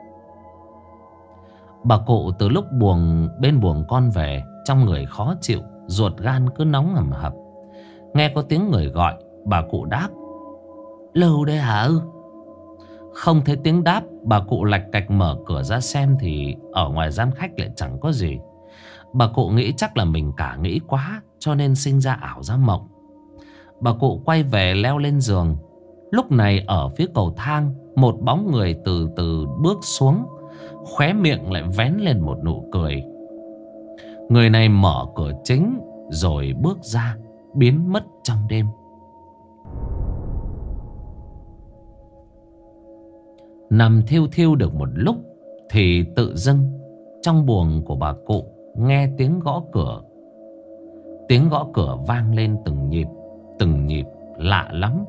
Bà cụ từ lúc bên buồng con về, trong người khó chịu, ruột gan cứ nóng hầm hập. Nghe có tiếng người gọi, bà cụ đáp: "Lưu đây hả?" Không thấy tiếng đáp, bà cụ lạch cạch mở cửa ra xem thì ở ngoài gian khách lại chẳng có gì. Bà cụ nghĩ chắc là mình cả nghĩ quá, cho nên sinh ra ảo ra mộng. Bà cụ quay về leo lên giường. Lúc này ở phía cầu thang, một bóng người từ từ bước xuống, khóe miệng lại vén lên một nụ cười. Người này mở cửa chính rồi bước ra, biến mất trong đêm. Nằm thiêu thiêu được một lúc thì tự dưng trong buồng của bà cụ nghe tiếng gõ cửa. Tiếng gõ cửa vang lên từng nhịp lạ lắm.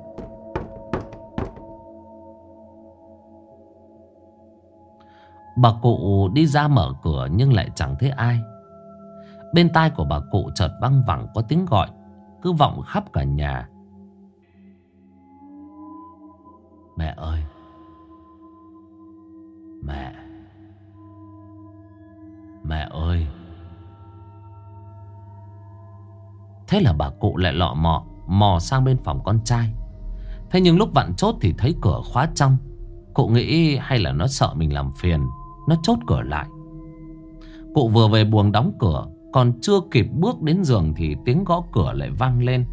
Bà cụ đi ra mở cửa nhưng lại chẳng thấy ai. Bên tai của bà cụ chợt văng vẳng có tiếng gọi, cứ vọng khắp cả nhà: "Mẹ ơi, mẹ, mẹ ơi." Thế là bà cụ lại lọ mò sang bên phòng con trai. Thế nhưng lúc vặn chốt thì thấy cửa khóa trong. Cụ nghĩ hay là nó sợ mình làm phiền, nó chốt cửa lại. Cụ vừa về buồng đóng cửa, còn chưa kịp bước đến giường thì tiếng gõ cửa lại vang lên.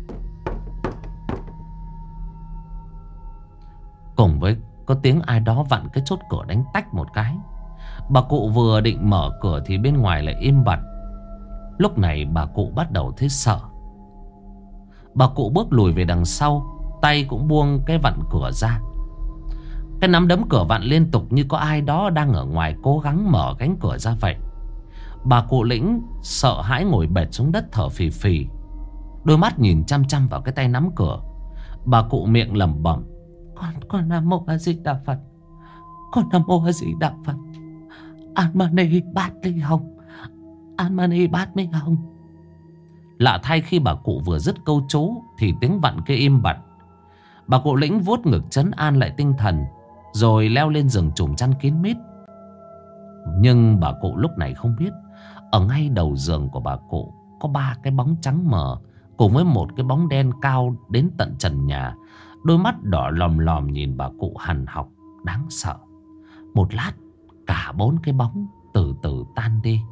Cùng với có tiếng ai đó vặn cái chốt cửa đánh tách một cái. Bà cụ vừa định mở cửa thì bên ngoài lại im bặt. Lúc này bà cụ bắt đầu thấy sợ. Bà cụ bước lùi về đằng sau, tay cũng buông cái vặn cửa ra. Cái nắm đấm cửa vặn liên tục như có ai đó đang ở ngoài cố gắng mở cánh cửa ra vậy. Bà cụ Lĩnh sợ hãi ngồi bệt xuống đất thở phì phì, đôi mắt nhìn chăm chăm vào cái tay nắm cửa. Bà cụ miệng lẩm bẩm: Con Nam Mô A Di Đà Phật, con Nam Mô A Di Đà Phật, An Mani Bát Ly Hồng, An Mani Bát Mi Hồng. Lạ thay, khi bà cụ vừa dứt câu chú thì tiếng vặn kia im bặt. Bà cụ Lĩnh vuốt ngực trấn an lại tinh thần, rồi leo lên giường trùm chăn kín mít. Nhưng bà cụ lúc này không biết, ở ngay đầu giường của bà cụ có 3 cái bóng trắng mờ, cùng với một cái bóng đen cao đến tận trần nhà. Đôi mắt đỏ lòm lòm nhìn bà cụ hằn học đáng sợ. Một lát, cả 4 cái bóng từ từ tan đi.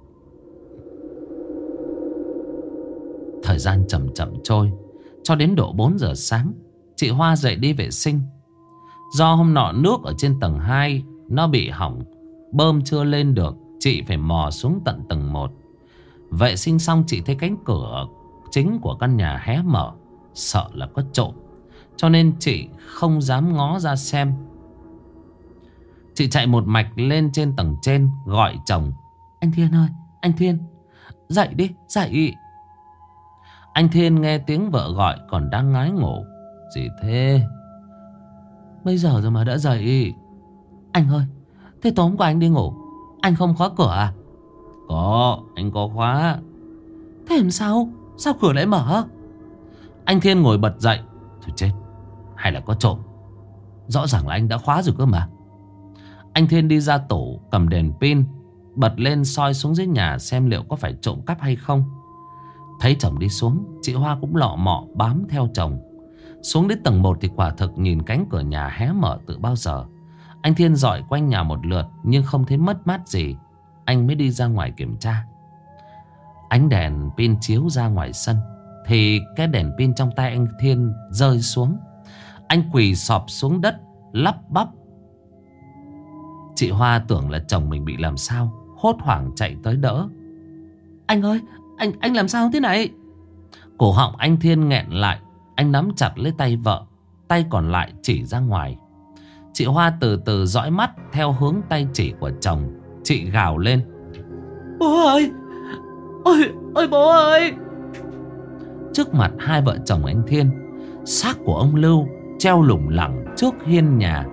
Thời gian chậm chậm trôi, cho đến độ 4 giờ sáng, chị Hoa dậy đi vệ sinh. Do hôm nọ nước ở trên tầng 2 nó bị hỏng, bơm chưa lên được, chị phải mò xuống tận tầng 1. Vệ sinh xong chị thấy cánh cửa chính của căn nhà hé mở. sợ là có trộm, cho nên chị không dám ngó ra xem. Chị chạy một mạch lên trên tầng trên gọi chồng. Anh Thiên ơi, anh Thiên, dậy đi, dậy. Anh Thiên nghe tiếng vợ gọi còn đang ngái ngủ. Gì thế? Bây giờ rồi mà đã dậy. Anh ơi, thế tối hôm qua anh đi ngủ, anh không khóa cửa à? Có, anh có khóa. Thế làm sao? Sao cửa lại mở? Anh Thiên ngồi bật dậy. Thôi chết, hay là có trộm? Rõ ràng là anh đã khóa rồi cơ mà. Anh Thiên đi ra tủ cầm đèn pin, bật lên soi xuống dưới nhà xem liệu có phải trộm cắp hay không. Thấy chồng đi xuống, chị Hoa cũng lọ mọ bám theo chồng. Xuống đến tầng 1 thì quả thực nhìn cánh cửa nhà hé mở từ bao giờ. Anh Thiên dọi quanh nhà một lượt nhưng không thấy mất mát gì. Anh mới đi ra ngoài kiểm tra. Ánh đèn pin chiếu ra ngoài sân thì cái đèn pin trong tay anh Thiên rơi xuống. Anh quỳ xọp xuống đất lắp bắp. Chị Hoa tưởng là chồng mình bị làm sao, hốt hoảng chạy tới đỡ. Anh ơi, anh làm sao thế này? Cổ họng anh Thiên nghẹn lại. Anh nắm chặt lấy tay vợ, tay còn lại chỉ ra ngoài. Chị Hoa từ từ dõi mắt theo hướng tay chỉ của chồng. Chị gào lên. Bố ơi, ôi bố ơi. Trước mặt hai vợ chồng anh Thiên, xác của ông Lưu treo lủng lẳng trước hiên nhà.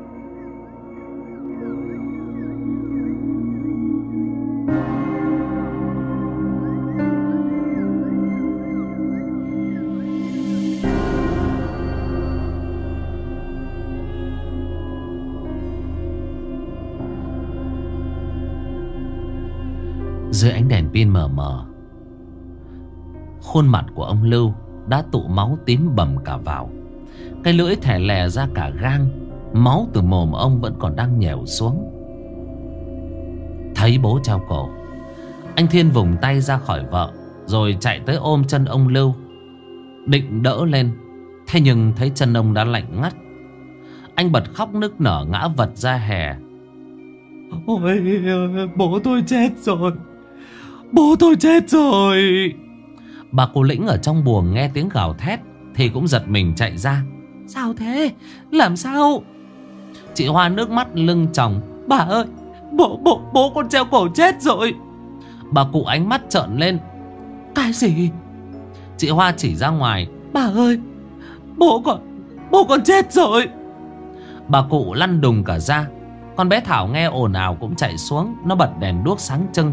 Dưới ánh đèn pin mờ mờ, khuôn mặt của ông Lưu đã tụ máu tím bầm cả vào. Cái lưỡi thè lè ra cả gang. Máu từ mồm ông vẫn còn đang nhèo xuống. Thấy bố treo cổ, anh Thiên vùng tay ra khỏi vợ, rồi chạy tới ôm chân ông Lưu, định đỡ lên. Thế nhưng thấy chân ông đã lạnh ngắt. Anh bật khóc nức nở ngã vật ra hè. Ôi, bố tôi chết rồi. Bố tôi chết rồi. Bà cô Lĩnh ở trong buồng nghe tiếng gào thét thì cũng giật mình chạy ra. Sao thế? Làm sao? Chị Hoa nước mắt lưng tròng. Bà ơi, bố con treo cổ chết rồi. Bà cụ ánh mắt trợn lên. Cái gì? Chị Hoa chỉ ra ngoài. Bà ơi, bố con chết rồi. Bà cụ lăn đùng cả ra. Con bé Thảo nghe ồn ào cũng chạy xuống. Nó bật đèn đuốc sáng trưng.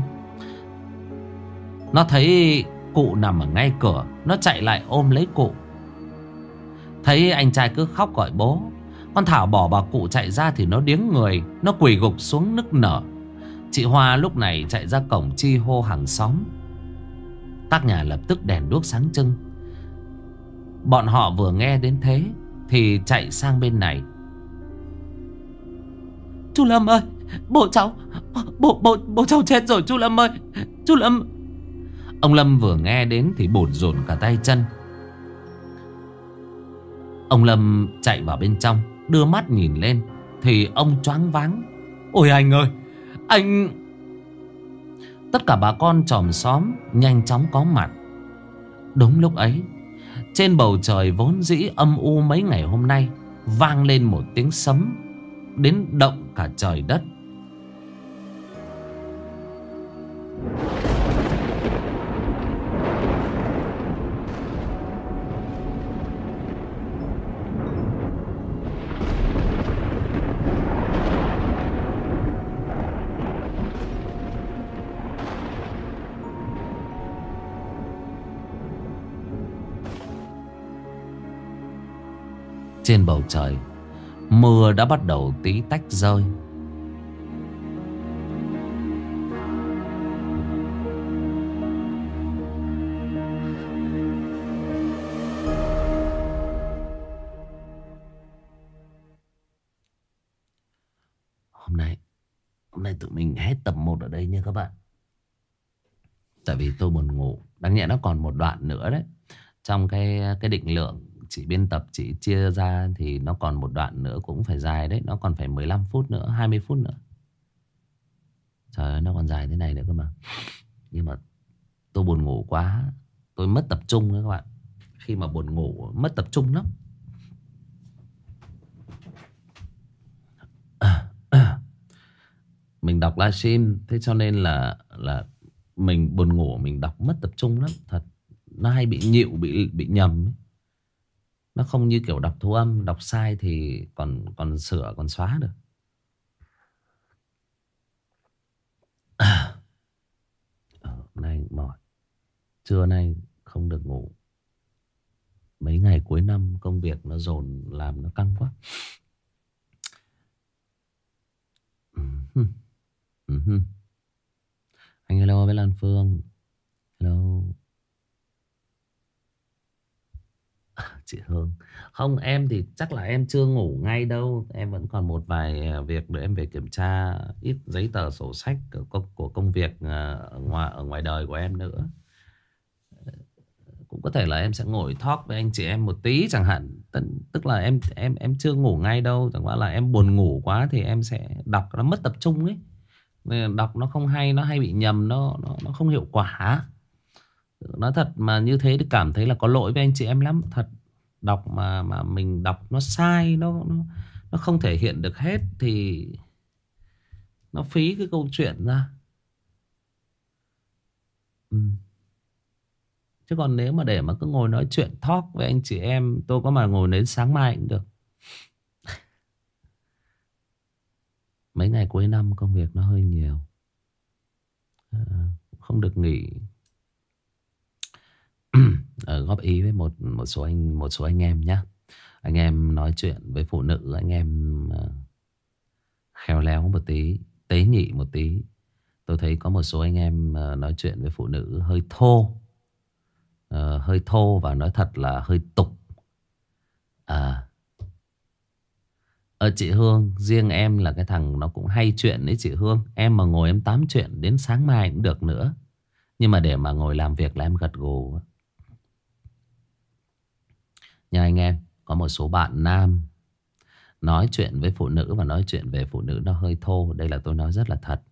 Nó thấy cụ nằm ở ngay cửa, nó chạy lại ôm lấy cụ. Thấy anh trai cứ khóc gọi bố, con Thảo bỏ bà cụ chạy ra thì nó điếng người. Nó quỳ gục xuống nức nở. Chị Hoa lúc này chạy ra cổng chi hô hàng xóm. Các nhà lập tức đèn đuốc sáng trưng. Bọn họ vừa nghe đến thế thì chạy sang bên này. Chú Lâm ơi, bố cháu chết rồi chú Lâm ơi. Chú Lâm. Ông Lâm vừa nghe đến thì bủn rủn cả tay chân. Ông Lâm chạy vào bên trong, đưa mắt nhìn lên thì ông choáng váng. Ôi anh ơi, anh... Tất cả bà con chòm xóm nhanh chóng có mặt. Đúng lúc ấy, trên bầu trời vốn dĩ âm u mấy ngày hôm nay vang lên một tiếng sấm đến động cả trời đất. Trên bầu trời, mưa đã bắt đầu tí tách rơi. Hôm nay tụi mình hết tập 1 ở đây nha các bạn. Tại vì tôi buồn ngủ. Đáng nhẽ nó còn một đoạn nữa đấy. Trong cái định lượng chị biên tập chị chia ra thì nó còn một đoạn nữa cũng phải dài đấy. Nó còn phải 15 phút nữa, 20 phút nữa. Trời ơi, nó còn dài thế này nữa cơ mà. Nhưng mà tôi buồn ngủ quá, tôi mất tập trung đấy các bạn. khi mà buồn ngủ mất tập trung lắm. Mình đọc livestream, thế cho nên là mình buồn ngủ mình đọc mất tập trung lắm thật. Nó hay bị nhịu, bị nhầm ấy. Nó không như kiểu đọc thu âm, đọc sai thì còn sửa, còn xóa được. Hôm nay mỏi, trưa nay không được ngủ. Mấy ngày cuối năm công việc nó dồn làm nó căng quá. Anh hello với Lan Phương. Hello. Chị Hương. Không, em thì chắc là em chưa ngủ ngay đâu. Em vẫn còn một vài việc nữa em về kiểm tra ít giấy tờ sổ sách của công việc ở ngoài đời của em nữa. Cũng có thể là em sẽ ngồi talk với anh chị em một tí chẳng hạn. Tức là em chưa ngủ ngay đâu. Chẳng qua là em buồn ngủ quá thì em sẽ đọc nó mất tập trung ấy. Đọc nó không hay, nó hay bị nhầm, nó không hiệu quả. Nói thật mà như thế thì cảm thấy là có lỗi với anh chị em lắm. Thật, đọc mà mình đọc nó sai, nó không thể hiện được hết thì nó phí cái câu chuyện ra. Chứ còn nếu mà để mà cứ ngồi nói chuyện talk với anh chị em, tôi có mà ngồi đến sáng mai cũng được. Mấy ngày cuối năm công việc nó hơi nhiều, không được nghỉ. Góp ý với một số anh em nhé. Anh em nói chuyện với phụ nữ, anh em khéo léo một tí, tế nhị một tí. Tôi thấy có một số anh em nói chuyện với phụ nữ hơi thô. Hơi thô và nói thật là hơi tục. Chị Hương, riêng em là cái thằng nó cũng hay chuyện đấy chị Hương. Em mà ngồi em tám chuyện đến sáng mai cũng được nữa. Nhưng mà để mà ngồi làm việc là em gật gù. Nhà anh em, có một số bạn nam nói chuyện với phụ nữ và nói chuyện về phụ nữ nó hơi thô. Đây là tôi nói rất là thật.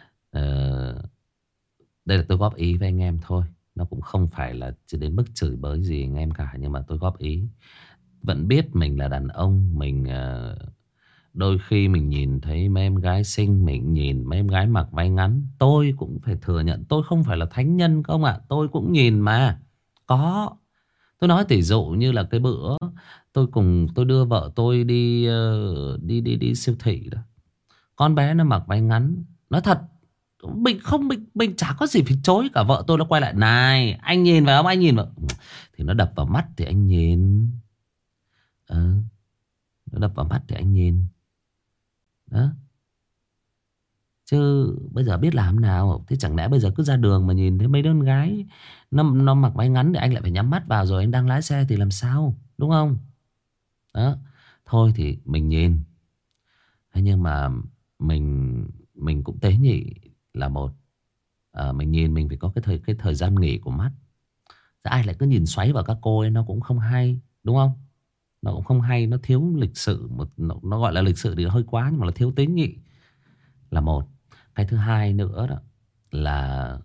Đây là tôi góp ý với anh em thôi. Nó cũng không phải là chỉ đến mức chửi bới gì anh em cả. Nhưng mà tôi góp ý. Vẫn biết mình là đàn ông. Mình đôi khi mình nhìn thấy mấy em gái xinh, mình nhìn mấy em gái mặc váy ngắn. Tôi cũng phải thừa nhận tôi không phải là thánh nhân không ạ. Tôi cũng nhìn mà. Có. Tôi nói tỷ dụ như là cái bữa tôi đưa vợ tôi đi siêu thị đó. Con bé nó mặc váy ngắn. Nói thật, mình chả có gì phải chối cả. Vợ tôi nó quay lại, này anh nhìn vào không, anh nhìn vào. Thì nó đập vào mắt thì anh nhìn. Nó đập vào mắt thì anh nhìn. Đó. Chứ bây giờ biết làm nào. Thế chẳng lẽ bây giờ cứ ra đường mà nhìn thấy mấy đứa con gái nó mặc váy ngắn thì anh lại phải nhắm mắt vào rồi anh đang lái xe thì làm sao, đúng không? Đó. Thôi thì mình nhìn. Thế nhưng mà mình cũng tế nhị là một. Mình nhìn mình phải có cái thời gian nghỉ của mắt. Ai lại cứ nhìn xoáy vào các cô ấy nó cũng không hay, đúng không? Nó cũng không hay, nó thiếu lịch sự. Nó gọi là lịch sự thì hơi quá, nhưng mà nó thiếu tế nhị là một. Cái thứ hai nữa đó là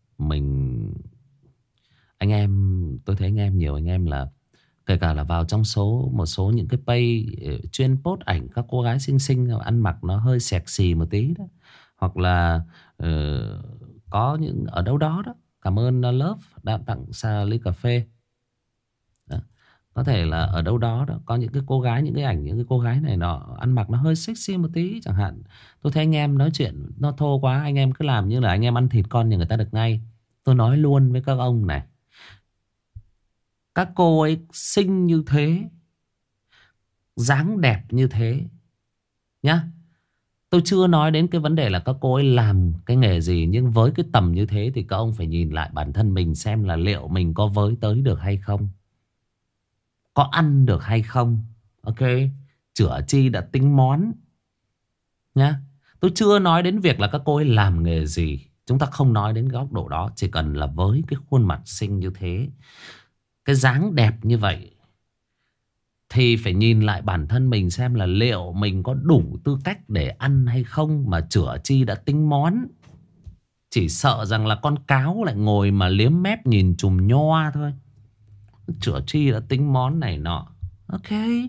anh em, tôi thấy anh em, nhiều anh em là kể cả là vào trong một số những cái page chuyên post ảnh các cô gái xinh xinh ăn mặc nó hơi sexy một tí đó. Hoặc là có những ở đâu đó đó. Cảm ơn Love đã tặng ly cà phê đó. Có thể là ở đâu đó đó có những cái cô gái, những cái ảnh những cái cô gái này nó ăn mặc nó hơi sexy một tí chẳng hạn. Tôi thấy anh em nói chuyện nó thô quá, anh em cứ làm như là anh em ăn thịt con nhà người ta được ngay. Tôi nói luôn với các ông này, các cô ấy xinh như thế, dáng đẹp như thế nhá. Tôi chưa nói đến cái vấn đề là các cô ấy làm cái nghề gì. Nhưng với cái tầm như thế thì các ông phải nhìn lại bản thân mình xem là liệu mình có với tới được hay không, có ăn được hay không. Ok, chữa chi đã tính món nhá. Tôi chưa nói đến việc là các cô ấy làm nghề gì. Chúng ta không nói đến góc độ đó. Chỉ cần là với cái khuôn mặt xinh như thế, cái dáng đẹp như vậy, thì phải nhìn lại bản thân mình xem là liệu mình có đủ tư cách để ăn hay không. Mà chữa chi đã tính món. Chỉ sợ rằng là con cáo lại ngồi mà liếm mép nhìn chùm nhoa thôi. Chữa chi đã tính món này nọ. Ok,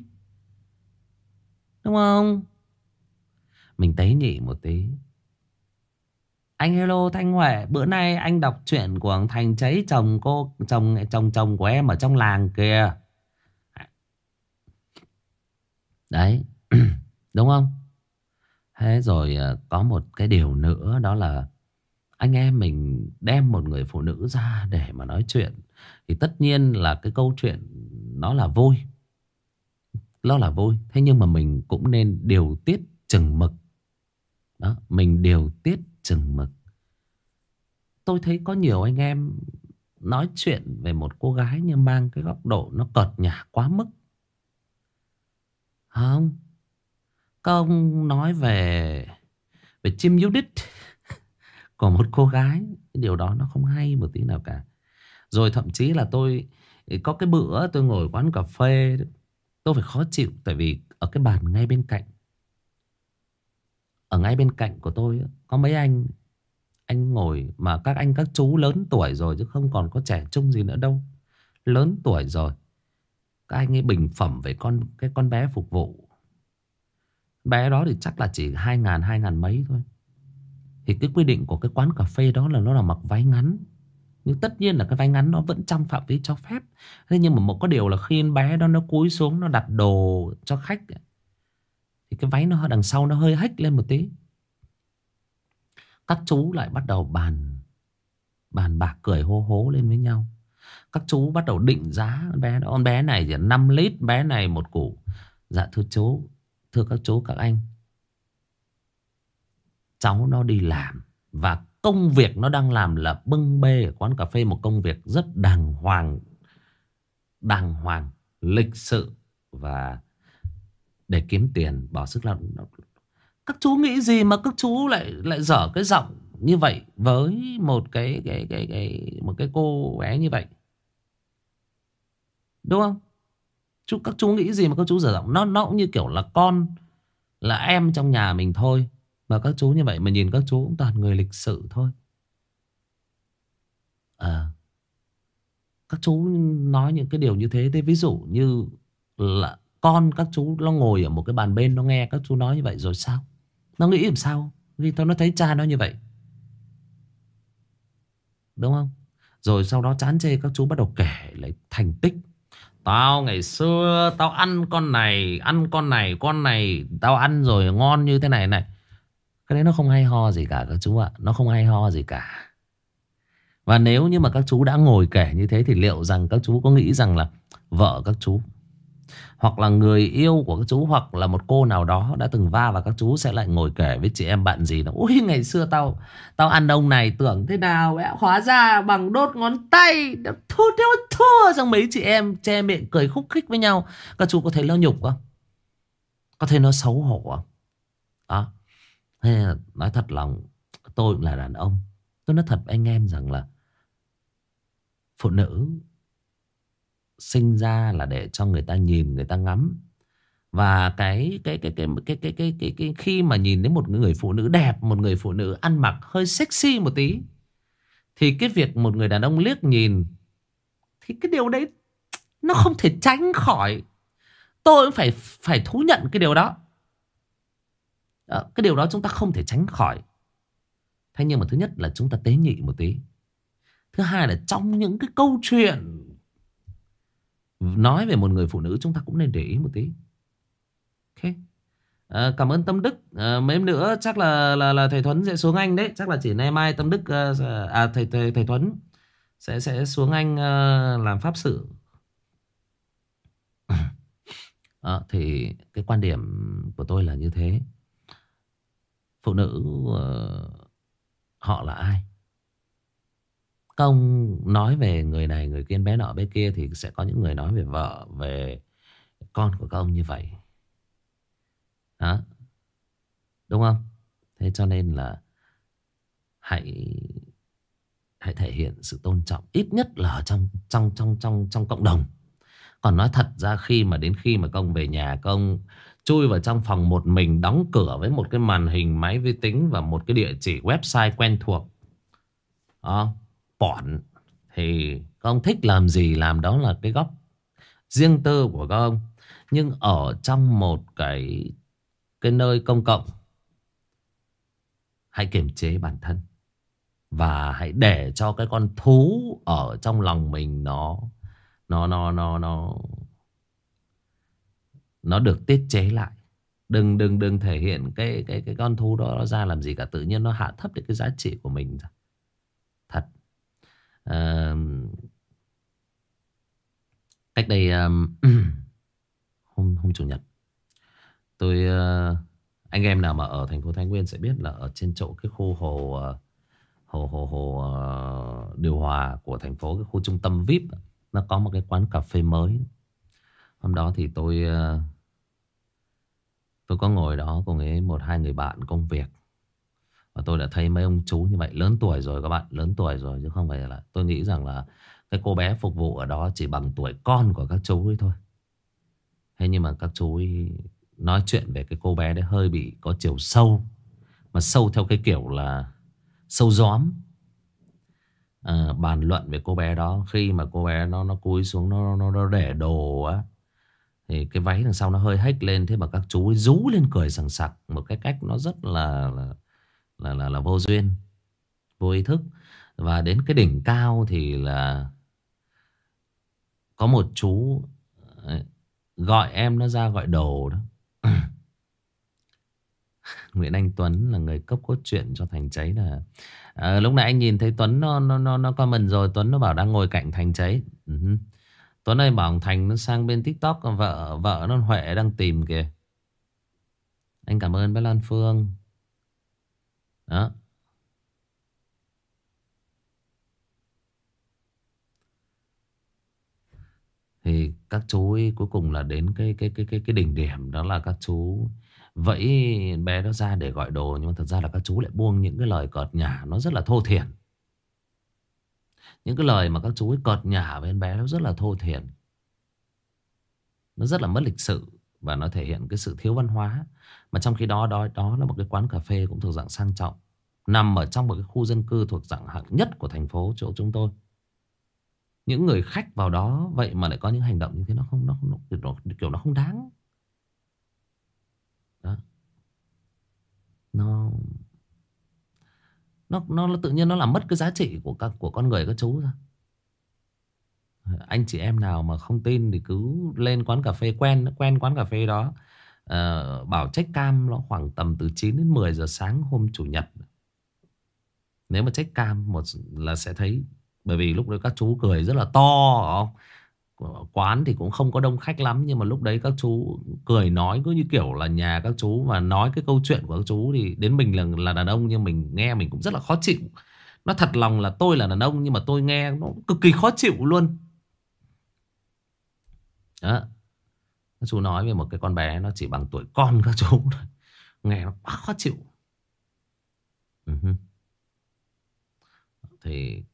đúng không? Mình tế nhị một tí. Anh hello Thanh Huệ, bữa nay anh đọc truyện của thằng Thành cháy chồng cô, chồng của em ở trong làng kìa. Đấy. Đúng không? Thế rồi có một cái điều nữa, đó là anh em mình đem một người phụ nữ ra để mà nói chuyện, thì tất nhiên là cái câu chuyện nó là vui. Nó là vui. Thế nhưng mà mình cũng nên điều tiết chừng mực. Đó, mình điều tiết chừng mực. Tôi thấy có nhiều anh em nói chuyện về một cô gái nhưng mang cái góc độ nó cợt nhả quá mức. Không. Các ông nói về chim Judith của một cô gái, cái điều đó nó không hay một tí nào cả. Rồi thậm chí là tôi có cái bữa tôi ngồi quán cà phê, tôi phải khó chịu. Tại vì ở cái bàn ngay bên cạnh, ở ngay bên cạnh của tôi có mấy anh ngồi, mà các anh các chú lớn tuổi rồi chứ không còn có trẻ trung gì nữa đâu. Lớn tuổi rồi. Các anh ấy bình phẩm về cái con bé phục vụ. Bé đó thì chắc là chỉ 2.000 mấy thôi. Thì cái quy định của cái quán cà phê đó là nó là mặc váy ngắn. Nhưng tất nhiên là cái váy ngắn nó vẫn trong phạm vi cho phép. Thế nhưng mà một cái điều là khi con bé đó nó cúi xuống, nó đặt đồ cho khách, thì cái váy nó đằng sau nó hơi hếch lên một tí. Các chú lại bắt đầu bàn bạc cười hô hố lên với nhau. Các chú bắt đầu định giá con bé đó. Con bé này chỉ 5 lít, bé này một củ. Dạ thưa chú, thưa các chú các anh, cháu nó đi làm và công việc nó đang làm là bưng bê ở quán cà phê, một công việc rất đàng hoàng, lịch sự và để kiếm tiền, bỏ sức lao động. Các chú nghĩ gì mà các chú lại dở cái giọng như vậy với một một cái cô bé như vậy, đúng không? Các chú nghĩ gì mà các chú dở giọng? Nó cũng như kiểu là con, là em trong nhà mình thôi. Mà các chú như vậy mà nhìn các chú cũng toàn người lịch sự thôi. Các chú nói những cái điều như thế. Thế ví dụ như là con các chú nó ngồi ở một cái bàn bên, nó nghe các chú nói như vậy rồi sao? Nó nghĩ làm sao? Vì nó thấy cha nó như vậy, đúng không? Rồi sau đó chán chê, các chú bắt đầu kể lại thành tích. Tao ngày xưa tao ăn con này, con này tao ăn rồi ngon như thế này này. Cái đấy nó không hay ho gì cả các chú ạ. Nó không hay ho gì cả. Và nếu như mà các chú đã ngồi kể như thế, thì liệu rằng các chú có nghĩ rằng là vợ các chú, hoặc là người yêu của các chú, hoặc là một cô nào đó đã từng va vào các chú sẽ lại ngồi kể với chị em bạn gì đó: ôi ngày xưa tao ăn ông này tưởng thế nào ấy, hóa ra bằng đốt ngón tay, thua. Xong mấy chị em che miệng cười khúc khích với nhau. Các chú có thấy nó nhục không? Có thấy nó xấu hổ không? Đó. Thế là nói thật lòng, tôi cũng là đàn ông, tôi nói thật với anh em rằng là phụ nữ sinh ra là để cho người ta nhìn, người ta ngắm. Và cái khi mà nhìn đến một người phụ nữ đẹp, một người phụ nữ ăn mặc hơi sexy một tí, thì cái việc một người đàn ông liếc nhìn, thì cái điều đấy nó không thể tránh khỏi. Tôi cũng phải thú nhận cái điều đó. Cái điều đó chúng ta không thể tránh khỏi. Thế nhưng mà thứ nhất là chúng ta tế nhị một tí. Thứ hai là trong những cái câu chuyện nói về một người phụ nữ, chúng ta cũng nên để ý một tí. Ok. Cảm ơn Tâm Đức. Mấy em nữa chắc là thầy Thuấn sẽ xuống Anh đấy. Chắc là chỉ nay mai Tâm Đức thầy Thuấn sẽ xuống Anh làm pháp sự. Thì cái quan điểm của tôi là như thế. Phụ nữ họ là ai? Các ông nói về người này người kia, bé nọ bé kia, thì sẽ có những người nói về vợ, về con của các ông như vậy. Đó. Đúng không? Thế cho nên là hãy thể hiện sự tôn trọng, ít nhất là ở trong cộng đồng. Còn nói thật ra, khi mà các ông về nhà, các ông chui vào trong phòng một mình, đóng cửa với một cái màn hình máy vi tính và một cái địa chỉ website quen thuộc, bỏn, thì các ông thích làm gì làm, đó là cái góc riêng tư của các ông. Nhưng ở trong một cái nơi công cộng, hãy kiềm chế bản thân. Và hãy để cho cái con thú ở trong lòng mình nó nó nó nó nó được tiết chế lại. Đừng thể hiện cái con thú đó nó ra làm gì cả, tự nhiên nó hạ thấp được cái giá trị của mình ra. Thật. Ờ, cách đây hôm chủ nhật, tôi anh em nào mà ở thành phố Thái Nguyên sẽ biết là ở trên chỗ cái khu hồ điều hòa của thành phố, cái khu trung tâm VIP, nó có một cái quán cà phê mới. Hôm đó thì tôi có ngồi đó cùng với một hai người bạn công việc. Và tôi đã thấy mấy ông chú như vậy, lớn tuổi rồi các bạn, lớn tuổi rồi, chứ không phải là, tôi nghĩ rằng là cái cô bé phục vụ ở đó chỉ bằng tuổi con của các chú ấy thôi. Thế nhưng mà các chú ấy nói chuyện về cái cô bé đấy hơi bị có chiều sâu. Mà sâu theo cái kiểu là sâu gióm. Bàn luận về cô bé đó. Khi mà cô bé nó cúi xuống, nó để đồ á, thì cái váy đằng sau nó hơi hếch lên. Thế mà các chú ấy rú lên cười sằng sặc một cái cách nó rất là vô duyên, vô ý thức. Và đến cái đỉnh cao thì là có một chú gọi em nó ra gọi đồ đó. Nguyễn Anh Tuấn là người cấp cốt truyện cho Thành Cháy là lúc nãy anh nhìn thấy Tuấn nó comment rồi. Tuấn nó bảo đang ngồi cạnh Thành Cháy. Tuấn ơi, bảo Thành nó sang bên TikTok, vợ nó Huệ đang tìm kìa. Anh cảm ơn bé Lan Phương. Đó. Thì các chú ấy cuối cùng là đến cái đỉnh điểm, đó là các chú vẫy bé đó ra để gọi đồ. Nhưng mà thật ra là các chú lại buông những cái lời cợt nhả nó rất là thô thiển. Những cái lời mà các chú ấy cợt nhả với bé nó rất là thô thiển, nó rất là mất lịch sự, và nó thể hiện cái sự thiếu văn hóa. Mà trong khi đó là một cái quán cà phê cũng thuộc dạng sang trọng, nằm ở trong một cái khu dân cư thuộc dạng hạng nhất của thành phố chỗ chúng tôi. Những người khách vào đó vậy mà lại có những hành động như thế, kiểu nó không đáng. Đó. Nó tự nhiên nó làm mất cái giá trị của con người các chú ra. Anh chị em nào mà không tin thì cứ lên quán cà phê, quen quán cà phê đó. Bảo check cam nó khoảng tầm từ 9 đến 10 giờ sáng hôm chủ nhật. Nếu mà check cam một là sẽ thấy. Bởi vì lúc đấy các chú cười rất là to, không? Quán thì cũng không có đông khách lắm, nhưng mà lúc đấy các chú cười nói cứ như kiểu là nhà các chú. Và nói cái câu chuyện của các chú thì đến mình là đàn ông, nhưng mình nghe mình cũng rất là khó chịu. Nó thật lòng là tôi là đàn ông, nhưng mà tôi nghe nó cực kỳ khó chịu luôn. Đó. Các chú nói về một cái con bé nó chỉ bằng tuổi con các chú thôi. Nghe nó quá khó chịu. Thì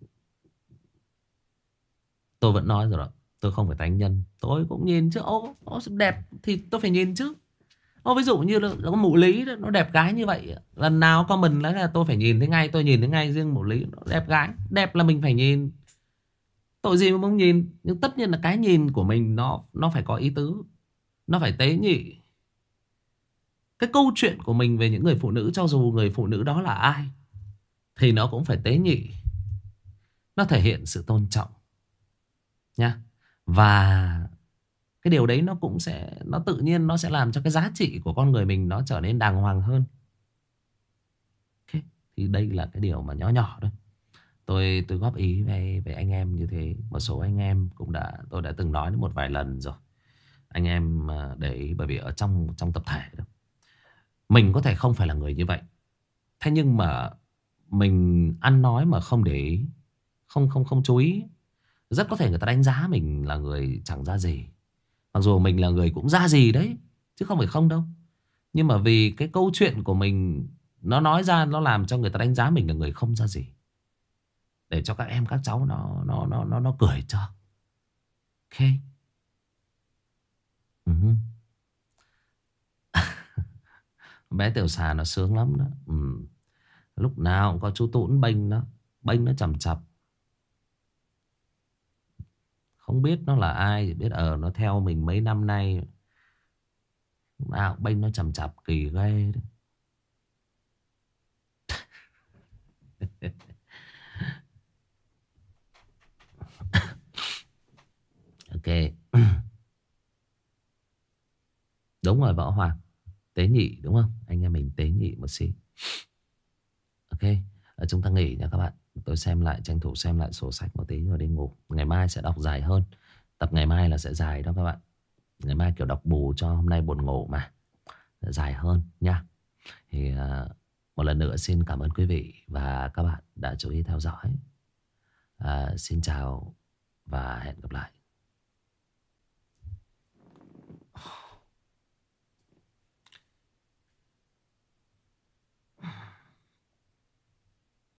tôi vẫn nói rồi đó, tôi không phải thánh nhân. Tôi cũng nhìn chứ. Ô đẹp thì tôi phải nhìn chứ. Ví dụ như là có Mụ Lý đó, nó đẹp gái như vậy, lần nào comment là tôi phải nhìn thấy ngay. Tôi nhìn thấy ngay. Riêng Mụ Lý nó đẹp gái, đẹp là mình phải nhìn. Tội gì mà không nhìn. Nhưng tất nhiên là cái nhìn của mình nó phải có ý tứ, nó phải tế nhị. Cái câu chuyện của mình về những người phụ nữ, cho dù người phụ nữ đó là ai, thì nó cũng phải tế nhị. Nó thể hiện sự tôn trọng nha. Và cái điều đấy nó cũng sẽ, nó tự nhiên nó sẽ làm cho cái giá trị của con người mình nó trở nên đàng hoàng hơn. Okay. Thì đây là cái điều mà nhỏ nhỏ thôi. Tôi góp ý về anh em như thế. Một số anh em cũng tôi đã từng nói đến một vài lần rồi. Anh em để ý, bởi vì ở trong tập thể đó, mình có thể không phải là người như vậy. Thế nhưng mà mình ăn nói mà không để ý, không chú ý, rất có thể người ta đánh giá mình là người chẳng ra gì. Mặc dù mình là người cũng ra gì đấy, chứ không phải không đâu. Nhưng mà vì cái câu chuyện của mình nó nói ra, nó làm cho người ta đánh giá mình là người không ra gì, để cho các em các cháu nó cười cho. Ok. Bé Tiểu Xà nó sướng lắm đó. Lúc nào cũng có chú Tũn bênh nó chằm chặp. Không biết nó là ai, chỉ biết nó theo mình mấy năm nay. Nào bênh nó chằm chặp kỳ ghê đấy. Ok. Đúng rồi Võ Hoàng. Tế nhị đúng không? Anh em mình tế nhị một xí. Ok. Chúng ta nghỉ nha các bạn. Tôi xem lại, tranh thủ xem lại sổ sách một tí rồi đi ngủ. Ngày mai sẽ đọc dài hơn. Tập ngày mai là sẽ dài đó các bạn. Ngày mai kiểu đọc bù cho hôm nay buồn ngủ mà. Sẽ dài hơn nha. Thì một lần nữa xin cảm ơn quý vị và các bạn đã chú ý theo dõi. Xin chào và hẹn gặp lại.